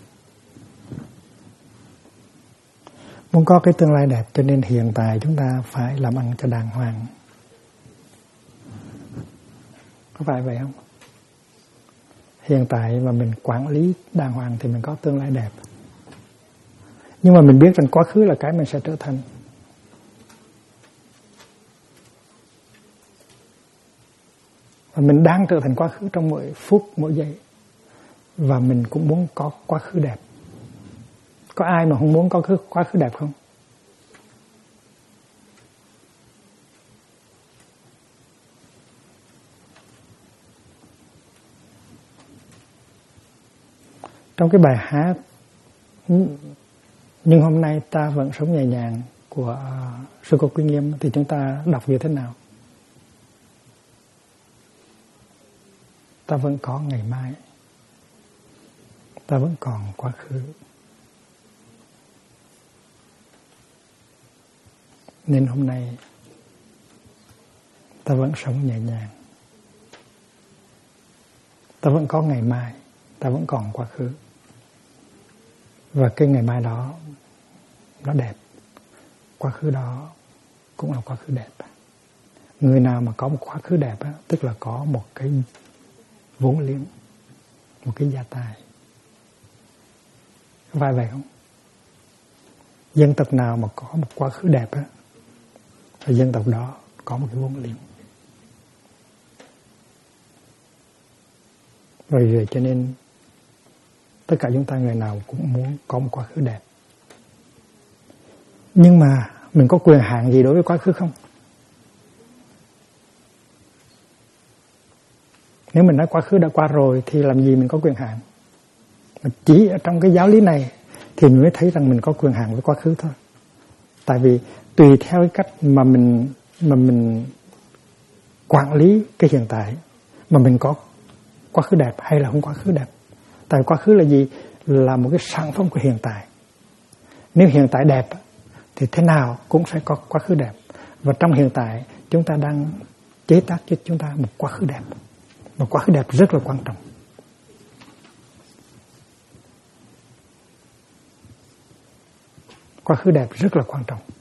Muốn có cái tương lai đẹp cho nên hiện tại chúng ta phải làm ăn cho đàng hoàng. Có phải vậy không? Hiện tại mà mình quản lý đàng hoàng thì mình có tương lai đẹp. Nhưng mà mình biết rằng quá khứ là cái mình sẽ trở thành. Và mình đang trở thành quá khứ trong mỗi phút, mỗi giây. Và mình cũng muốn có quá khứ đẹp. Có ai mà không muốn có quá khứ đẹp không? Trong cái bài hát Nhưng hôm nay ta vẫn sống nhẹ nhàng của Sư Cô Quy Nghiêm thì chúng ta đọc như thế nào? Ta vẫn có ngày mai, ta vẫn còn quá khứ, nên hôm nay ta vẫn sống nhẹ nhàng. Ta vẫn có ngày mai, ta vẫn còn quá khứ. Và cái ngày mai đó nó đẹp, quá khứ đó cũng là quá khứ đẹp. Người nào mà có một quá khứ đẹp á, tức là có một cái vốn liếng, một cái gia tài. Có phải vậy không? Dân tộc nào mà có một quá khứ đẹp á, thì dân tộc đó có một cái vốn liếng. Rồi cho nên tất cả chúng ta người nào cũng muốn có một quá khứ đẹp. Nhưng mà mình có quyền hạn gì đối với quá khứ không? Nếu mình nói quá khứ đã qua rồi thì làm gì mình có quyền hạn? Mà chỉ ở trong cái giáo lý này thì mình mới thấy rằng mình có quyền hạn với quá khứ thôi. Tại vì tùy theo cái cách mà mình quản lý cái hiện tại mà mình có quá khứ đẹp hay là không quá khứ đẹp. Tại quá khứ là gì? Là một cái sản phẩm của hiện tại. Nếu hiện tại đẹp thì thế nào cũng sẽ có quá khứ đẹp. Và trong hiện tại chúng ta đang chế tác cho chúng ta một quá khứ đẹp. Một quá khứ đẹp rất là quan trọng. Quá khứ đẹp rất là quan trọng.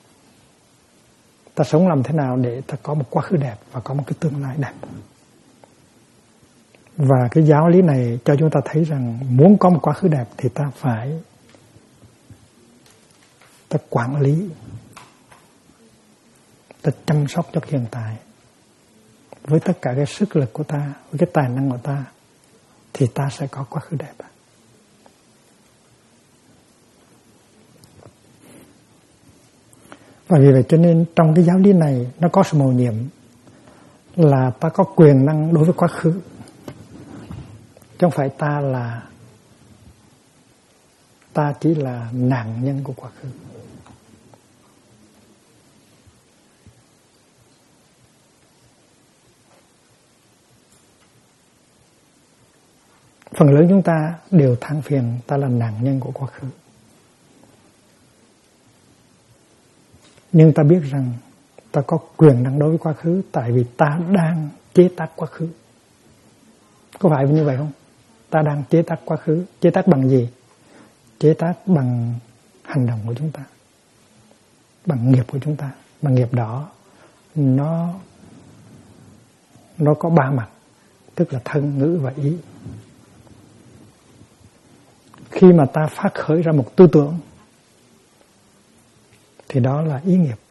Ta sống làm thế nào để ta có một quá khứ đẹp và có một cái tương lai đẹp. Và cái giáo lý này cho chúng ta thấy rằng muốn có một quá khứ đẹp thì ta phải quản lý, ta chăm sóc cho hiện tại với tất cả cái sức lực của ta, với cái tài năng của ta thì ta sẽ có quá khứ đẹp. Và vì vậy cho nên trong cái giáo lý này nó có sự mầu nhiệm là ta có quyền năng đối với quá khứ. Chứ không phải ta chỉ là nạn nhân của quá khứ. Phần lớn chúng ta đều than phiền ta là nạn nhân của quá khứ. Nhưng ta biết rằng ta có quyền năng đối với quá khứ tại vì ta đang chế tác quá khứ. Có phải như vậy không? Ta đang chế tác quá khứ. Chế tác bằng gì? Chế tác bằng hành động của chúng ta, bằng nghiệp của chúng ta. Bằng nghiệp đó nó có ba mặt, tức là thân, ngữ và ý. Khi mà ta phát khởi ra một tư tưởng thì đó là ý nghiệp.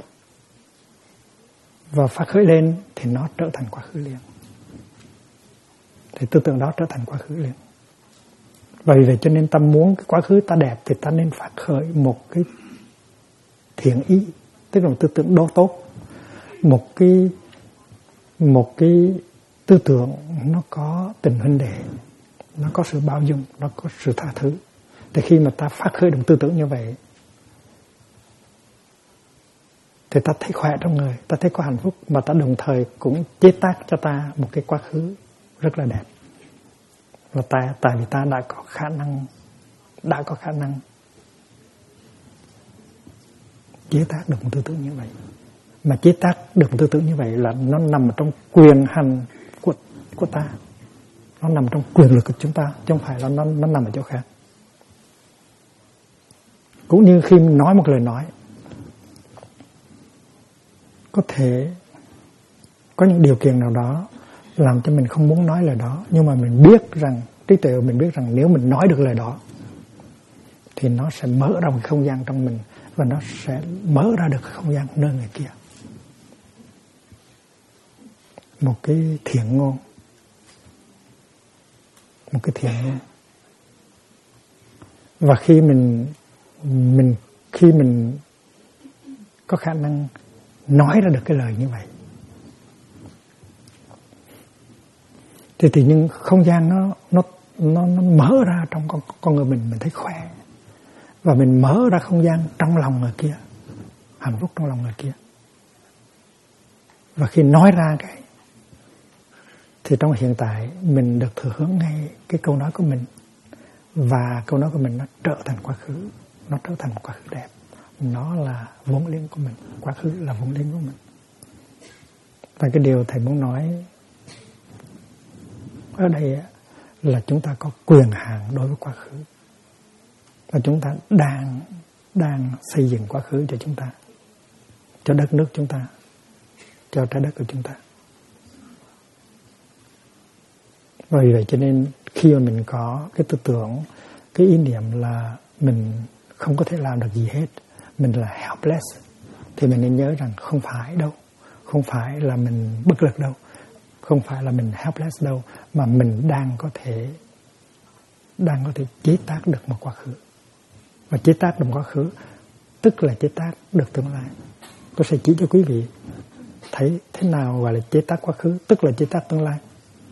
Và phát khởi lên thì nó trở thành quá khứ liền. Thì tư tưởng đó trở thành quá khứ liền. Vì vậy cho nên ta muốn cái quá khứ ta đẹp thì ta nên phát khởi một cái thiện ý, tức là một tư tưởng đô tốt, một cái tư tưởng nó có tình huynh đệ, nó có sự bao dung, nó có sự tha thứ. Thì khi mà ta phát khởi được tư tưởng như vậy thì ta thấy khỏe trong người, ta thấy có hạnh phúc, mà ta đồng thời cũng chế tác cho ta một cái quá khứ rất là đẹp. Và tại vì ta đã có khả năng chế tác được một tư tưởng như vậy. Mà chế tác được một tư tưởng như vậy là nó nằm trong quyền hành của ta, nó nằm trong quyền lực của chúng ta, chứ không phải là nó nằm ở chỗ khác. Cũng như khi nói một lời nói, có thể có những điều kiện nào đó làm cho mình không muốn nói lời đó, nhưng mà mình biết rằng, trí tuệ của mình biết rằng nếu mình nói được lời đó thì nó sẽ mở ra một không gian trong mình, và nó sẽ mở ra được không gian nơi người kia. Một cái thiện ngôn, và khi mình có khả năng nói ra được cái lời như vậy thì tự nhiên không gian nó mở ra trong con người mình thấy khỏe, và mình mở ra không gian trong lòng người kia, hạnh phúc trong lòng người kia. Và khi nói ra cái thì trong hiện tại mình được thừa hưởng ngay cái câu nói của mình, và câu nói của mình nó trở thành quá khứ, nó trở thành quá khứ đẹp. Nó là vốn liếng của mình, quá khứ là vốn liếng của mình. Và cái điều thầy muốn nói ở đây là chúng ta có quyền hạn đối với quá khứ, và chúng ta đang xây dựng quá khứ cho chúng ta, cho đất nước chúng ta, cho trái đất của chúng ta. Và vì vậy cho nên khi mà mình có cái tư tưởng, cái ý niệm là mình không có thể làm được gì hết, mình là helpless, thì mình nên nhớ rằng không phải đâu, không phải là mình bất lực đâu, không phải là mình helpless đâu, mà mình đang có thể chế tác được một quá khứ. Và chế tác được một quá khứ tức là chế tác được tương lai. Tôi sẽ chỉ cho quý vị thấy thế nào gọi là chế tác quá khứ, tức là chế tác tương lai.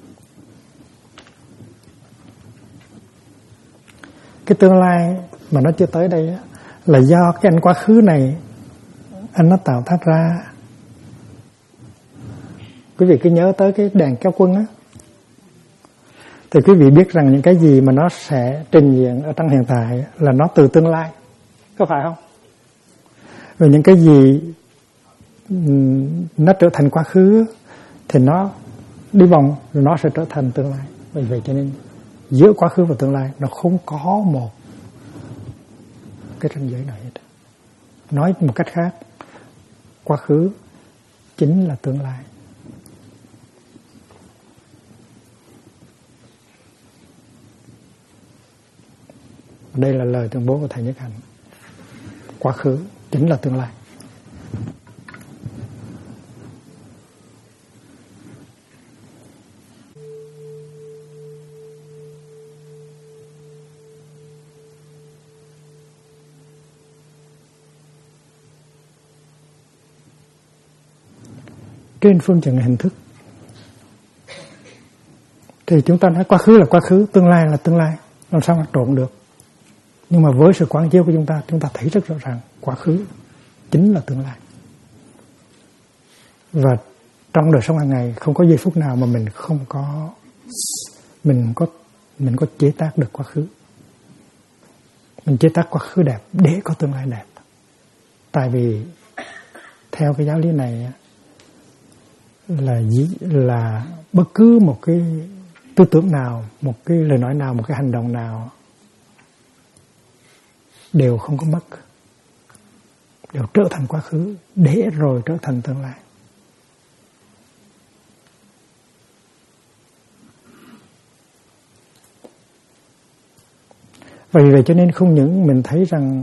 Cái tương lai mà nó chưa tới đây là do cái anh quá khứ này anh nó tạo tác ra. Quý vị cứ nhớ tới cái đèn kéo quân á, thì quý vị biết rằng những cái gì mà nó sẽ trình hiện ở trong hiện tại là nó từ tương lai, có phải không? Rồi những cái gì nó trở thành quá khứ thì nó đi vòng rồi nó sẽ trở thành tương lai. Vì vậy cho nên giữa quá khứ và tương lai nó không có một cái ranh giới nào hết. Nói một cách khác, quá khứ chính là tương lai. Đây là lời tuyên bố của thầy Nhất Hạnh. Quá khứ chính là tương lai. Trên phương diện hình thức thì chúng ta nói quá khứ là quá khứ, tương lai là tương lai, làm sao mà trộn được. Nhưng mà với sự quán chiếu của chúng ta thấy rất rõ ràng quá khứ chính là tương lai. Và trong đời sống hàng ngày không có giây phút nào mà mình có chế tác được quá khứ. Mình chế tác quá khứ đẹp để có tương lai đẹp. Tại vì theo cái giáo lý này là bất cứ một cái tư tưởng nào, một cái lời nói nào, một cái hành động nào đều không có mất, đều trở thành quá khứ để rồi trở thành tương lai. Vì vậy cho nên không những mình thấy rằng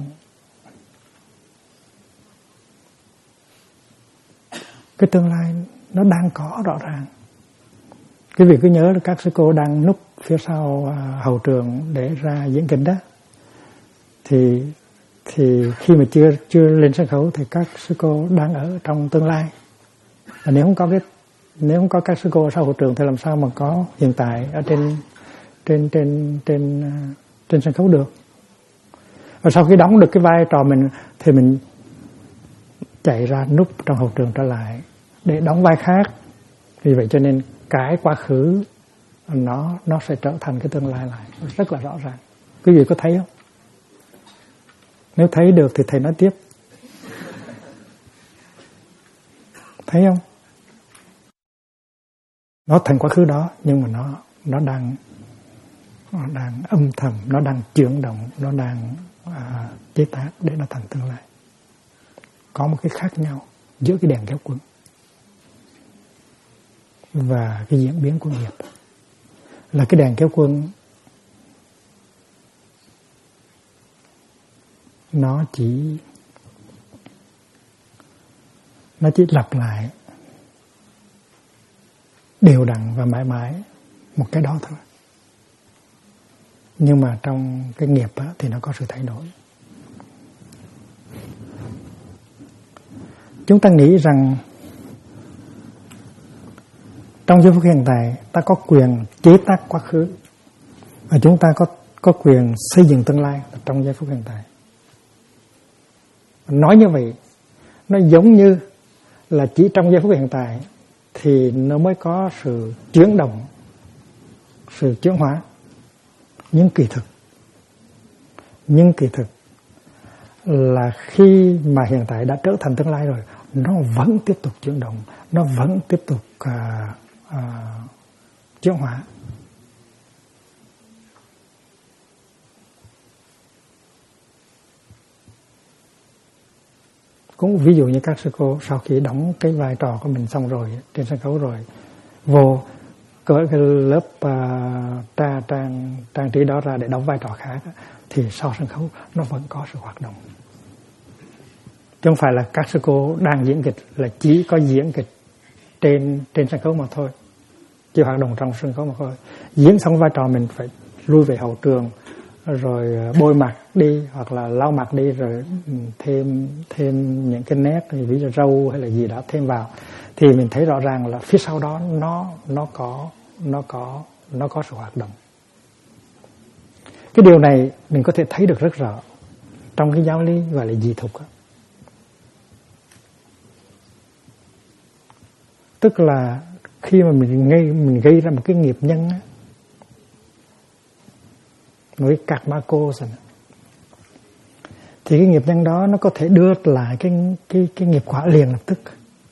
cái tương lai nó đang có rõ ràng. Quý vị cứ nhớ là các sư cô đang núp phía sau hậu trường để ra diễn kịch đó, thì khi mà chưa lên sân khấu thì các sư cô đang ở trong tương lai. Và nếu không có các sư cô ở sau hậu trường thì làm sao mà có hiện tại ở trên sân khấu được. Và sau khi đóng được cái vai trò mình thì mình chạy ra núp trong hậu trường trở lại để đóng vai khác. Vì vậy cho nên cái quá khứ nó sẽ trở thành cái tương lai lại rất là rõ ràng. Quý vị có thấy không? Nếu thấy được thì thầy nói tiếp. Thấy không? Nó thành quá khứ đó, nhưng mà nó đang âm thầm, nó đang chuyển động, nó đang chế tác để nó thành tương lai. Có một cái khác nhau giữa cái đèn kéo quân và cái diễn biến của nghiệp. Là cái đèn kéo quân nó chỉ lặp lại đều đặn và mãi mãi một cái đó thôi. Nhưng mà trong cái nghiệp á, thì nó có sự thay đổi. Chúng ta nghĩ rằng trong giây phút hiện tại ta có quyền chế tác quá khứ và chúng ta có quyền xây dựng tương lai trong giây phút hiện tại. Nói như vậy nó giống như là chỉ trong giây phút hiện tại thì nó mới có sự chuyển động, sự chuyển hóa. Nhưng kỳ thực là khi mà hiện tại đã trở thành tương lai rồi, nó vẫn tiếp tục chuyển động, nó vẫn tiếp tục chuyển hóa. Cũng ví dụ như các sư cô sau khi đóng cái vai trò của mình xong rồi trên sân khấu rồi, vô cởi cái lớp trang trí đó ra để đóng vai trò khác, thì sau sân khấu nó vẫn có sự hoạt động. Chứ không phải là các sư cô đang diễn kịch là chỉ có diễn kịch trên sân khấu mà thôi, chỉ hoạt động trong sân khấu mà thôi. Diễn xong vai trò mình phải lui về hậu trường, rồi bôi mặt đi hoặc là lau mặt đi, rồi thêm những cái nét, ví dụ râu hay là gì đó thêm vào, thì mình thấy rõ ràng là phía sau đó nó có sự hoạt động. Cái điều này mình có thể thấy được rất rõ trong cái giáo lý gọi là dị thục. Tức là khi mà mình gây ra một cái nghiệp nhân á, một cái karma cause, thì cái nghiệp nhân đó nó có thể đưa lại cái nghiệp quả liền lập tức.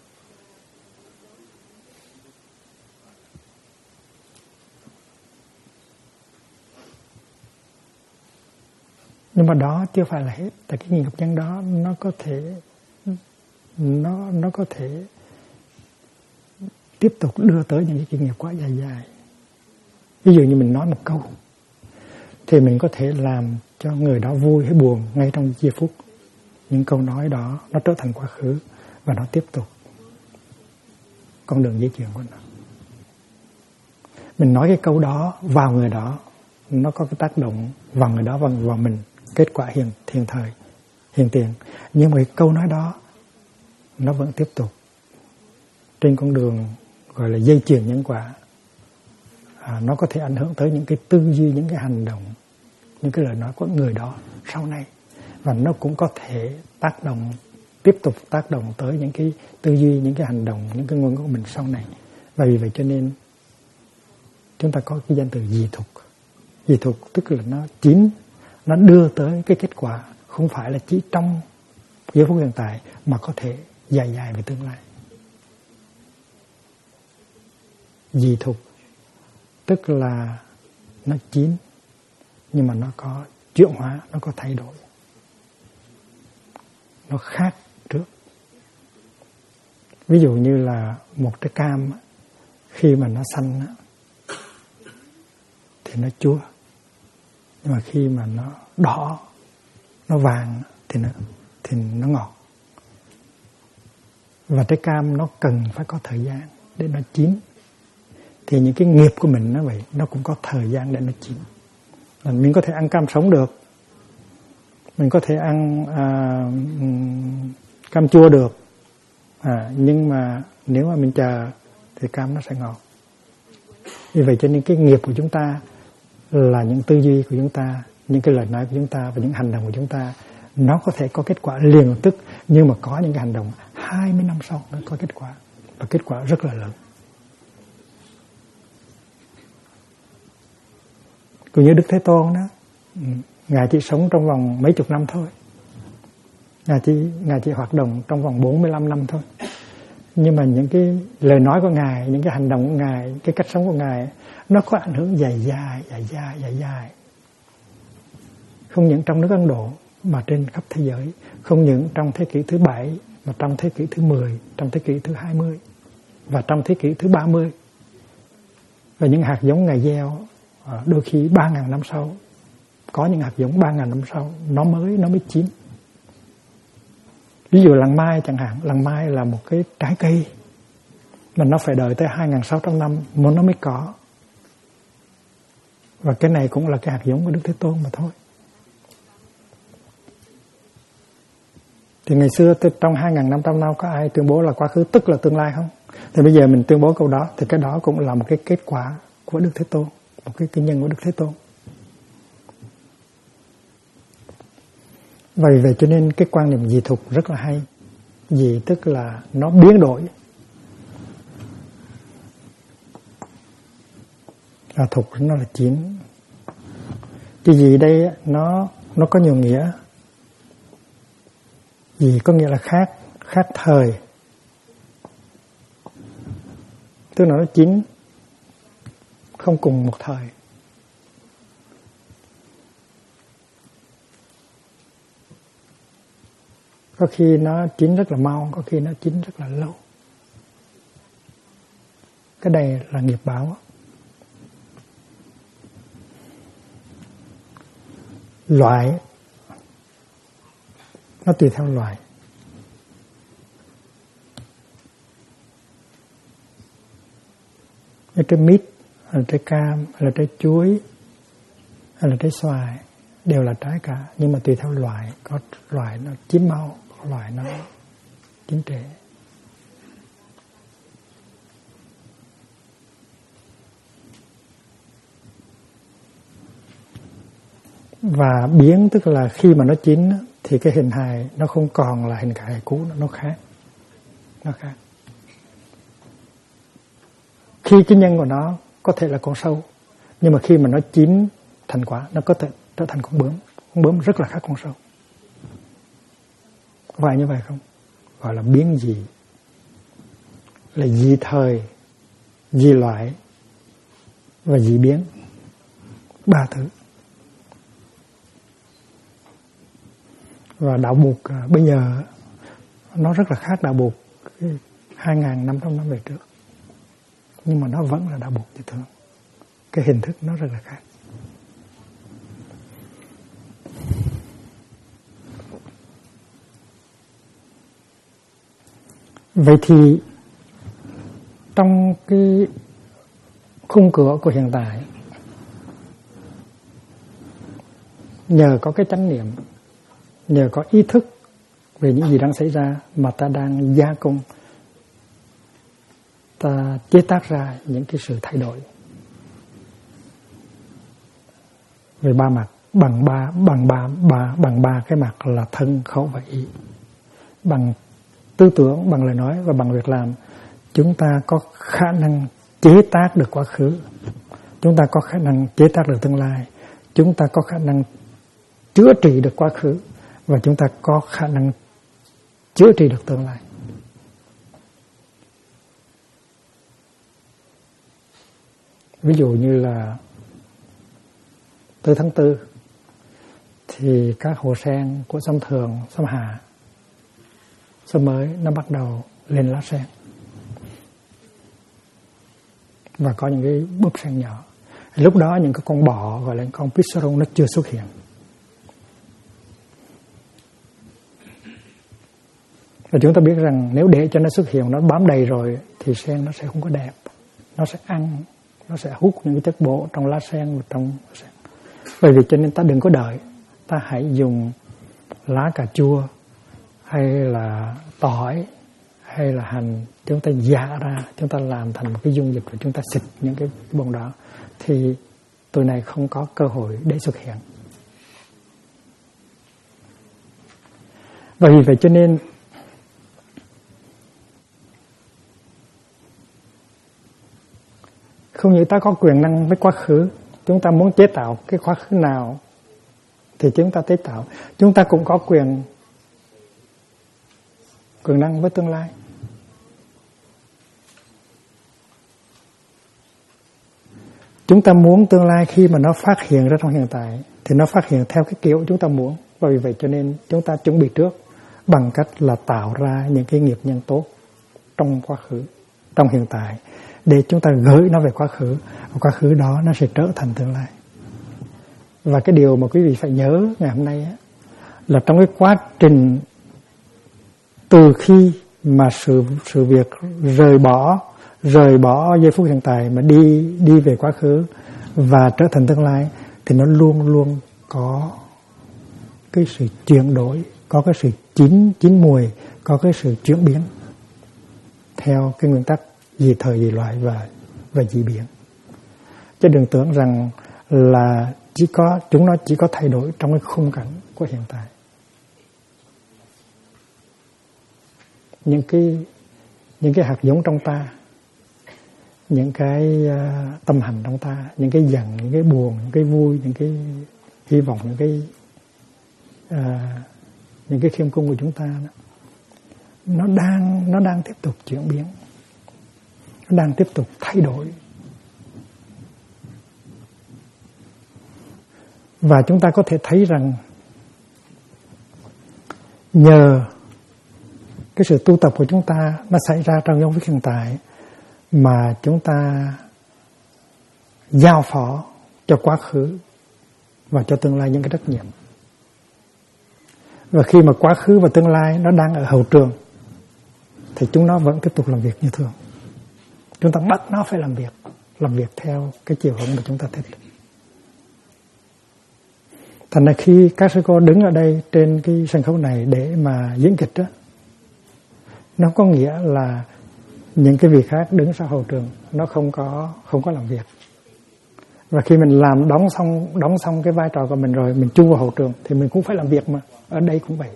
Nhưng mà đó chưa phải là hết, tại cái nghiệp nhân đó nó có thể tiếp tục đưa tới những cái nghiệp quả dài dài. Ví dụ như mình nói một câu thì mình có thể làm cho người đó vui hay buồn ngay trong giây phút. Những câu nói đó nó trở thành quá khứ và nó tiếp tục con đường di chuyển của nó. Mình nói cái câu đó vào người đó, nó có cái tác động vào người đó và vào mình, kết quả hiện tiền. Nhưng mà cái câu nói đó nó vẫn tiếp tục trên con đường gọi là dây chuyền nhân quả. Nó có thể ảnh hưởng tới những cái tư duy, những cái hành động, những cái lời nói của người đó sau này. Và nó cũng có thể tiếp tục tác động tới những cái tư duy, những cái hành động, những cái ngôn ngữ của mình sau này. Và vì vậy cho nên chúng ta có cái danh từ dị thục. Dị thục tức là nó đưa tới cái kết quả không phải là chỉ trong giây phút hiện tại mà có thể dài dài về tương lai. Dị thục tức là nó chín nhưng mà nó có chuyển hóa, nó có thay đổi, nó khác trước. Ví dụ như là một trái cam khi mà nó xanh thì nó chua, nhưng mà khi mà nó đỏ, nó vàng thì nó ngọt. Và trái cam nó cần phải có thời gian để nó chín. Thì những cái nghiệp của mình nó vậy, nó cũng có thời gian để nó chín. Mình có thể ăn cam sống được, mình có thể ăn cam chua được, nhưng mà nếu mà mình chờ thì cam nó sẽ ngọt. Vì vậy cho nên cái nghiệp của chúng ta là những tư duy của chúng ta, những cái lời nói của chúng ta và những hành động của chúng ta nó có thể có kết quả liền tức, nhưng mà có những cái hành động 20 năm sau nó có kết quả, và kết quả rất là lớn. Cũng như Đức Thế Tôn đó, Ngài chỉ sống trong vòng mấy chục năm thôi, Ngài chỉ hoạt động trong vòng 45 năm thôi, nhưng mà những cái lời nói của Ngài, những cái hành động của Ngài, cái cách sống của Ngài nó có ảnh hưởng dài dài. Không những trong nước Ấn Độ mà trên khắp thế giới, không những trong thế kỷ thứ 7 mà trong thế kỷ thứ 10, trong thế kỷ thứ 20 và trong thế kỷ thứ 30. Và những hạt giống Ngài gieo đôi khi 3.000 năm sau, có những hạt giống 3.000 năm sau nó mới chín. Ví dụ làng mai chẳng hạn, làng mai là một cái trái cây mà nó phải đợi tới 2.600 năm mới nó mới có. Và cái này cũng là cái hạt giống của Đức Thế Tôn mà thôi. Thì ngày xưa trong 2.500 năm có ai tuyên bố là quá khứ tức là tương lai không? Thì bây giờ mình tuyên bố câu đó, thì cái đó cũng là một cái kết quả của Đức Thế Tôn, một cái kinh nhân của Đức Thế Tôn. Vậy cho nên cái quan niệm dị thục rất là hay. Dị tức là nó biến đổi, và thục nó là chín. Cái gì đây nó có nhiều nghĩa. Dị có nghĩa là khác thời, tức là nó chín không cùng một thời. Có khi nó chín rất là mau, có khi nó chín rất là lâu. Cái này là nghiệp báo. Loại nó tùy theo loại. Như trái mít, hay là trái cam, hay là trái chuối, hay là trái xoài đều là trái cả, nhưng mà tùy theo loại. Có loại nó chín mau, có loại nó chín trễ. Và biến tức là khi mà nó chín thì cái hình hài nó không còn là hình hài cũ, nó khác. Khi cái nhân của nó có thể là con sâu, nhưng mà khi mà nó chín thành quả, nó có thể trở thành con bướm. Con bướm rất là khác con sâu. Có phải như vậy không? Gọi là biến dị, là dị thời, dị loại và dị biến. 3 thứ. Và đạo Bụt bây giờ nó rất là khác đạo Bụt 2.500 năm về trước, nhưng mà nó vẫn là đạo Bụt như thường. Cái hình thức nó rất là khác. Vậy thì trong cái khung cửa của hiện tại, nhờ có cái chánh niệm, nhờ có ý thức về những gì đang xảy ra mà ta đang gia công, ta chế tác ra những cái sự thay đổi về 3 mặt, bằng ba cái mặt là thân, khẩu và ý. Bằng tư tưởng, bằng lời nói và bằng việc làm, chúng ta có khả năng chế tác được quá khứ, chúng ta có khả năng chế tác được tương lai, chúng ta có khả năng chữa trị được quá khứ, và chúng ta có khả năng chữa trị được tương lai. Ví dụ như là tới tháng 4 thì các hồ sen của sông Thường, sông Hà, sông Mới nó bắt đầu lên lá sen, và có những cái búp sen nhỏ. Lúc đó những cái con bọ gọi là con Picaron nó chưa xuất hiện. Và chúng ta biết rằng nếu để cho nó xuất hiện, nó bám đầy rồi thì sen nó sẽ không có đẹp. Nó sẽ ăn, nó sẽ hút những cái chất bổ trong lá sen và trong sen. Bởi vì cho nên ta đừng có đợi, ta hãy dùng lá cà chua hay là tỏi hay là hành, chúng ta giã ra, chúng ta làm thành một cái dung dịch, rồi chúng ta xịt những cái bông đó, thì tụi này không có cơ hội để xuất hiện. Và vì vậy cho nên không những ta có quyền năng với quá khứ, chúng ta muốn chế tạo cái quá khứ nào thì chúng ta chế tạo. Chúng ta cũng có quyền năng với tương lai. Chúng ta muốn tương lai khi mà nó phát hiện ra trong hiện tại thì nó phát hiện theo cái kiểu chúng ta muốn. Và vì vậy cho nên chúng ta chuẩn bị trước bằng cách là tạo ra những cái nghiệp nhân tốt trong quá khứ, trong hiện tại, để chúng ta gửi nó về quá khứ, và quá khứ đó nó sẽ trở thành tương lai. Và cái điều mà quý vị phải nhớ ngày hôm nay á, là trong cái quá trình từ khi mà sự việc rời bỏ giây phút hiện tại mà đi về quá khứ và trở thành tương lai, thì nó luôn luôn có cái sự chuyển đổi, có cái sự chín mùi, có cái sự chuyển biến theo cái nguyên tắc dị thời dị loại và dị biến. Chứ đừng tưởng rằng là chúng nó chỉ có thay đổi trong cái khung cảnh của hiện tại. Những cái hạt giống trong ta, những cái tâm hành trong ta, những cái giận, những cái buồn, những cái vui, những cái hy vọng, những cái khiêm cung của chúng ta đó, nó đang tiếp tục chuyển biến, nó đang tiếp tục thay đổi. Và chúng ta có thể thấy rằng nhờ cái sự tu tập của chúng ta nó xảy ra trong giây phút hiện tại mà chúng ta giao phó cho quá khứ và cho tương lai những cái trách nhiệm. Và khi mà quá khứ và tương lai nó đang ở hậu trường thì chúng nó vẫn tiếp tục làm việc như thường. Chúng ta bắt nó phải làm việc theo cái chiều hướng mà chúng ta thích. Thành ra khi các sư cô đứng ở đây trên cái sân khấu này để mà diễn kịch đó, nó có nghĩa là những cái vị khác đứng sau hậu trường nó không có làm việc. Và khi mình làm đóng xong cái vai trò của mình rồi, mình chui vào hậu trường thì mình cũng phải làm việc mà. Ở đây cũng vậy.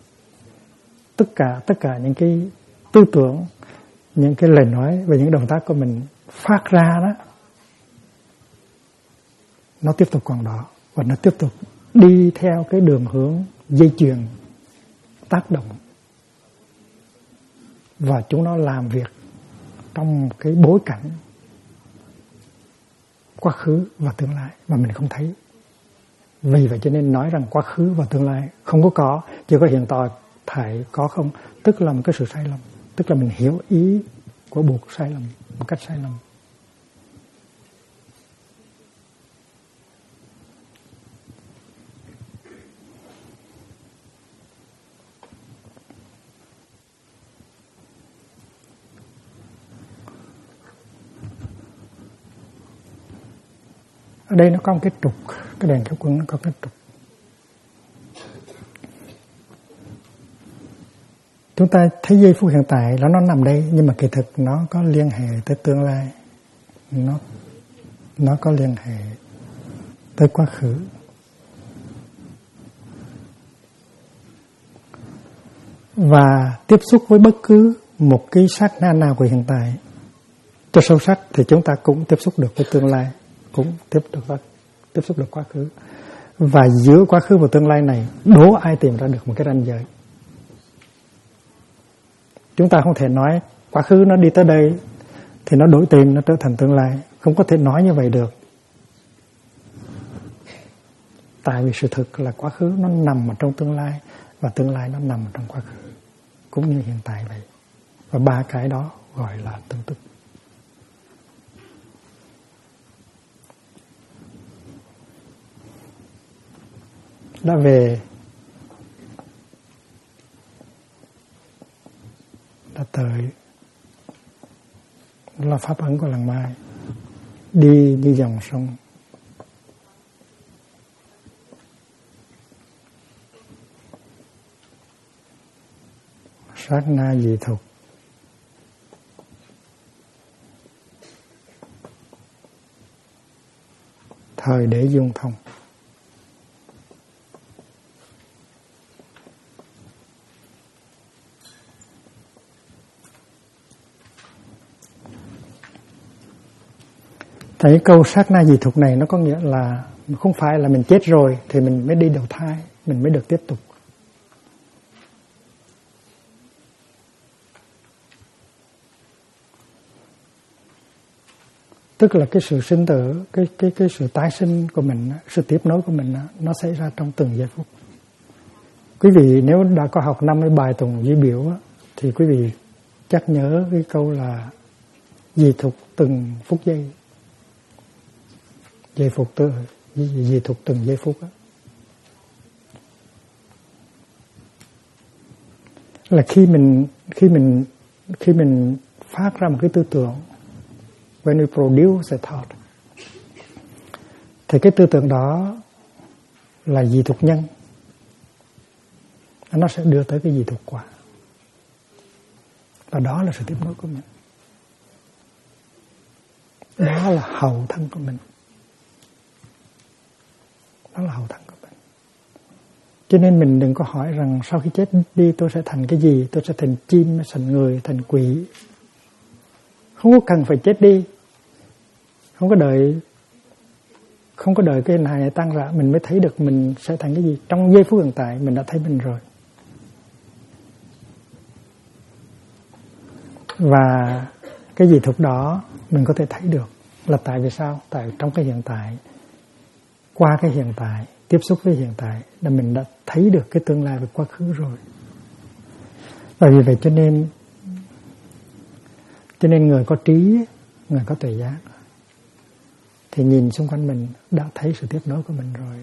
Tất cả những cái tư tưởng, những cái lời nói và những động tác của mình phát ra đó, nó tiếp tục còn đó và nó tiếp tục đi theo cái đường hướng dây chuyền tác động, và chúng nó làm việc trong cái bối cảnh quá khứ và tương lai mà mình không thấy. Vì vậy cho nên nói rằng quá khứ và tương lai không có, chỉ có hiện tại có không, tức là một cái sự sai lầm, tức là mình hiểu ý của buộc sai lầm, một cách sai lầm. Ở đây nó có một cái trục, cái đèn kéo quân nó có cái trục. Chúng ta thấy giây phút hiện tại là nó nằm đây, nhưng mà kỳ thực nó có liên hệ tới tương lai, nó có liên hệ tới quá khứ. Và tiếp xúc với bất cứ một cái sát na nào của hiện tại cho sâu sắc thì chúng ta cũng tiếp xúc được với tương lai, cũng tiếp xúc được quá khứ. Và giữa quá khứ và tương lai này, đố ai tìm ra được một cái ranh giới. Chúng ta không thể nói quá khứ nó đi tới đây thì nó đổi tên, nó trở thành tương lai. Không có thể nói như vậy được. Tại vì sự thực là quá khứ nó nằm ở trong tương lai và tương lai nó nằm ở trong quá khứ, cũng như hiện tại vậy. Và ba cái đó gọi là tương tức. Đã về, đã tới, đó là pháp ấn của làng Mai, đi như dòng sông. Sát na dị thục, thời để dung thông. Thấy câu sát na dị thục này nó có nghĩa là không phải là mình chết rồi thì mình mới đi đầu thai, mình mới được tiếp tục. Tức là cái sự sinh tử, cái sự tái sinh của mình, sự tiếp nối của mình nó xảy ra trong từng giây phút. Quý vị nếu đã có học 50 bài tụng duy biểu thì quý vị chắc nhớ cái câu là dị thục từng phút giây. Dị thục từng giây phút là khi mình phát ra một cái tư tưởng, when we produce a thought, thì cái tư tưởng đó là dị thục nhân, nó sẽ đưa tới cái dị thục quả, và đó là sự tiếp nối của mình, đó là hậu thân của mình, đó là hậu thân của mình. Cho nên mình đừng có hỏi rằng sau khi chết đi tôi sẽ thành cái gì, tôi sẽ thành chim, thành người, thành quỷ. Không có cần phải chết đi, không có đợi cái này tăng ra mình mới thấy được mình sẽ thành cái gì. Trong giây phút hiện tại mình đã thấy mình rồi. Và cái dị thục đó mình có thể thấy được là tại vì sao? Tại trong cái hiện tại, qua cái hiện tại, tiếp xúc với hiện tại là mình đã thấy được cái tương lai và quá khứ rồi. Và vì vậy cho nên người có trí, người có tuệ giác thì nhìn xung quanh mình đã thấy sự tiếp nối của mình rồi.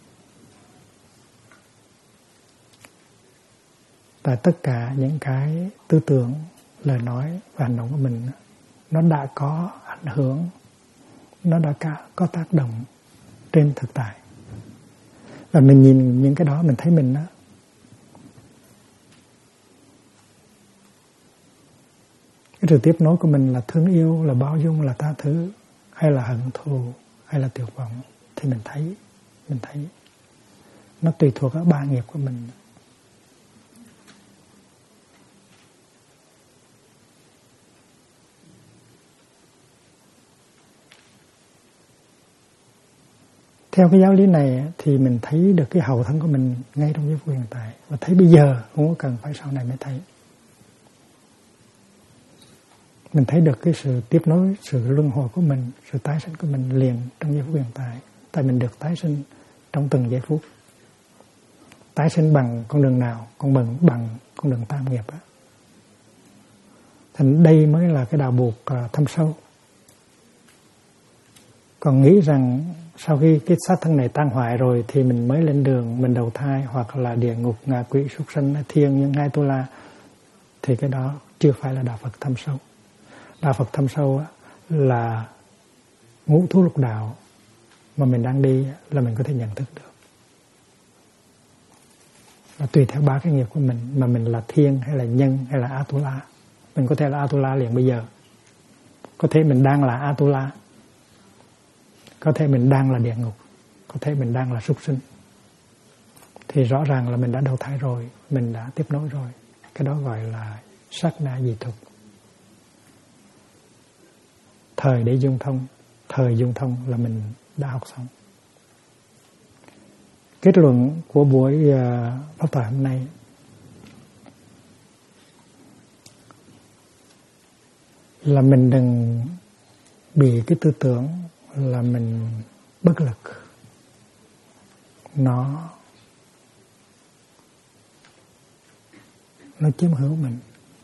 Tại tất cả những cái tư tưởng, lời nói và hành động của mình nó đã có ảnh hưởng, nó đã có tác động trên thực tại. Và mình nhìn những cái đó mình thấy mình đó. Cái sự tiếp nối của mình là thương yêu, là bao dung, là tha thứ, hay là hận thù, hay là tuyệt vọng, thì mình thấy nó tùy thuộc ở ba nghiệp của mình. Theo cái giáo lý này thì mình thấy được cái hậu thân của mình ngay trong giây phút hiện tại, và thấy bây giờ, không có cần phải sau này mới thấy. Mình thấy được cái sự tiếp nối, sự luân hồi của mình, sự tái sinh của mình liền trong giây phút hiện tại. Tại mình được tái sinh trong từng giây phút. Tái sinh bằng con đường nào? Bằng con đường tam nghiệp đó. Thành đây mới là cái đạo buộc thâm sâu. Còn nghĩ rằng sau khi cái xác thân này tan hoại rồi thì mình mới lên đường, mình đầu thai, hoặc là địa ngục, ngạ quỷ, súc sanh, thiên nhân, hai tu la, thì cái đó chưa phải là đạo Phật thâm sâu. Đạo Phật thâm sâu là ngũ thú lục đạo mà mình đang đi là mình có thể nhận thức được. Và tùy theo ba cái nghiệp của mình mà mình là thiên hay là nhân hay là Atula. Mình có thể là Atula liền bây giờ. Có thể mình đang là Atula. Có thể mình đang là địa ngục. Có thể mình đang là súc sinh. Thì rõ ràng là mình đã đầu thai rồi, mình đã tiếp nối rồi. Cái đó gọi là sát na dị thục. Thời để dung thông, thời dung thông là mình đã học xong. Kết luận của buổi pháp thoại hôm nay là mình đừng bị cái tư tưởng là mình bất lực, nó chiếm hữu mình.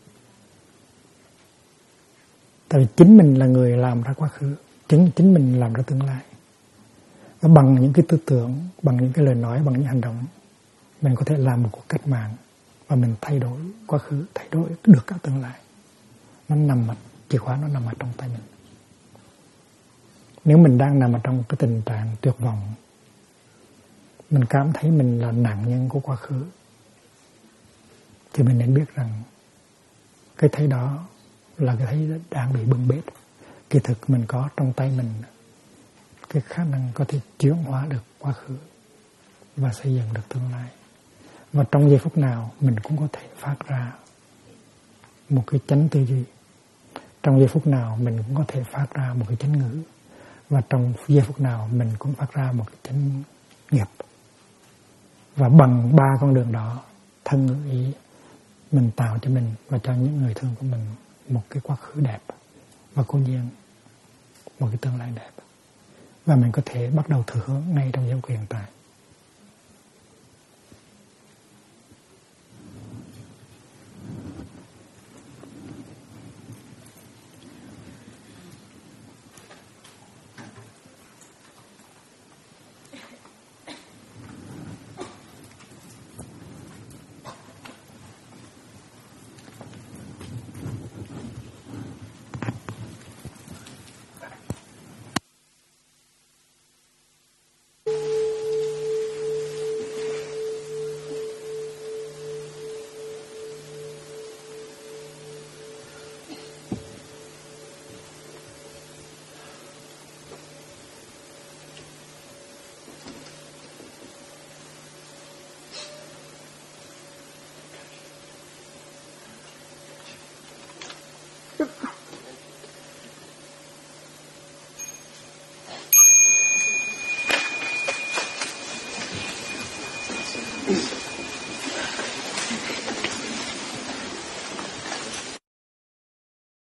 Tại vì chính mình là người làm ra quá khứ, chính mình làm ra tương lai. Và bằng những cái tư tưởng, bằng những cái lời nói, bằng những hành động, mình có thể làm một cuộc cách mạng và mình thay đổi quá khứ, thay đổi được cả tương lai. Nó nằm ở, chìa khóa nó nằm ở trong tay mình. Nếu mình đang nằm ở trong cái tình trạng tuyệt vọng, mình cảm thấy mình là nạn nhân của quá khứ, thì mình nên biết rằng cái thấy đó là cái thấy đang bị bưng bết. Kỳ thực mình có trong tay mình cái khả năng có thể chuyển hóa được quá khứ và xây dựng được tương lai. Và trong giây phút nào mình cũng có thể phát ra một cái chánh tư duy. Trong giây phút nào mình cũng có thể phát ra một cái chánh ngữ. và trong giây phút nào mình cũng phát ra một cái chánh nghiệp. Và bằng 3 con đường đó, thân ngữ ý, mình tạo cho mình và cho những người thương của mình một cái quá khứ đẹp, và cố nhiên một cái tương lai đẹp. Và mình có thể bắt đầu thừa hưởng ngay trong giây phút hiện tại.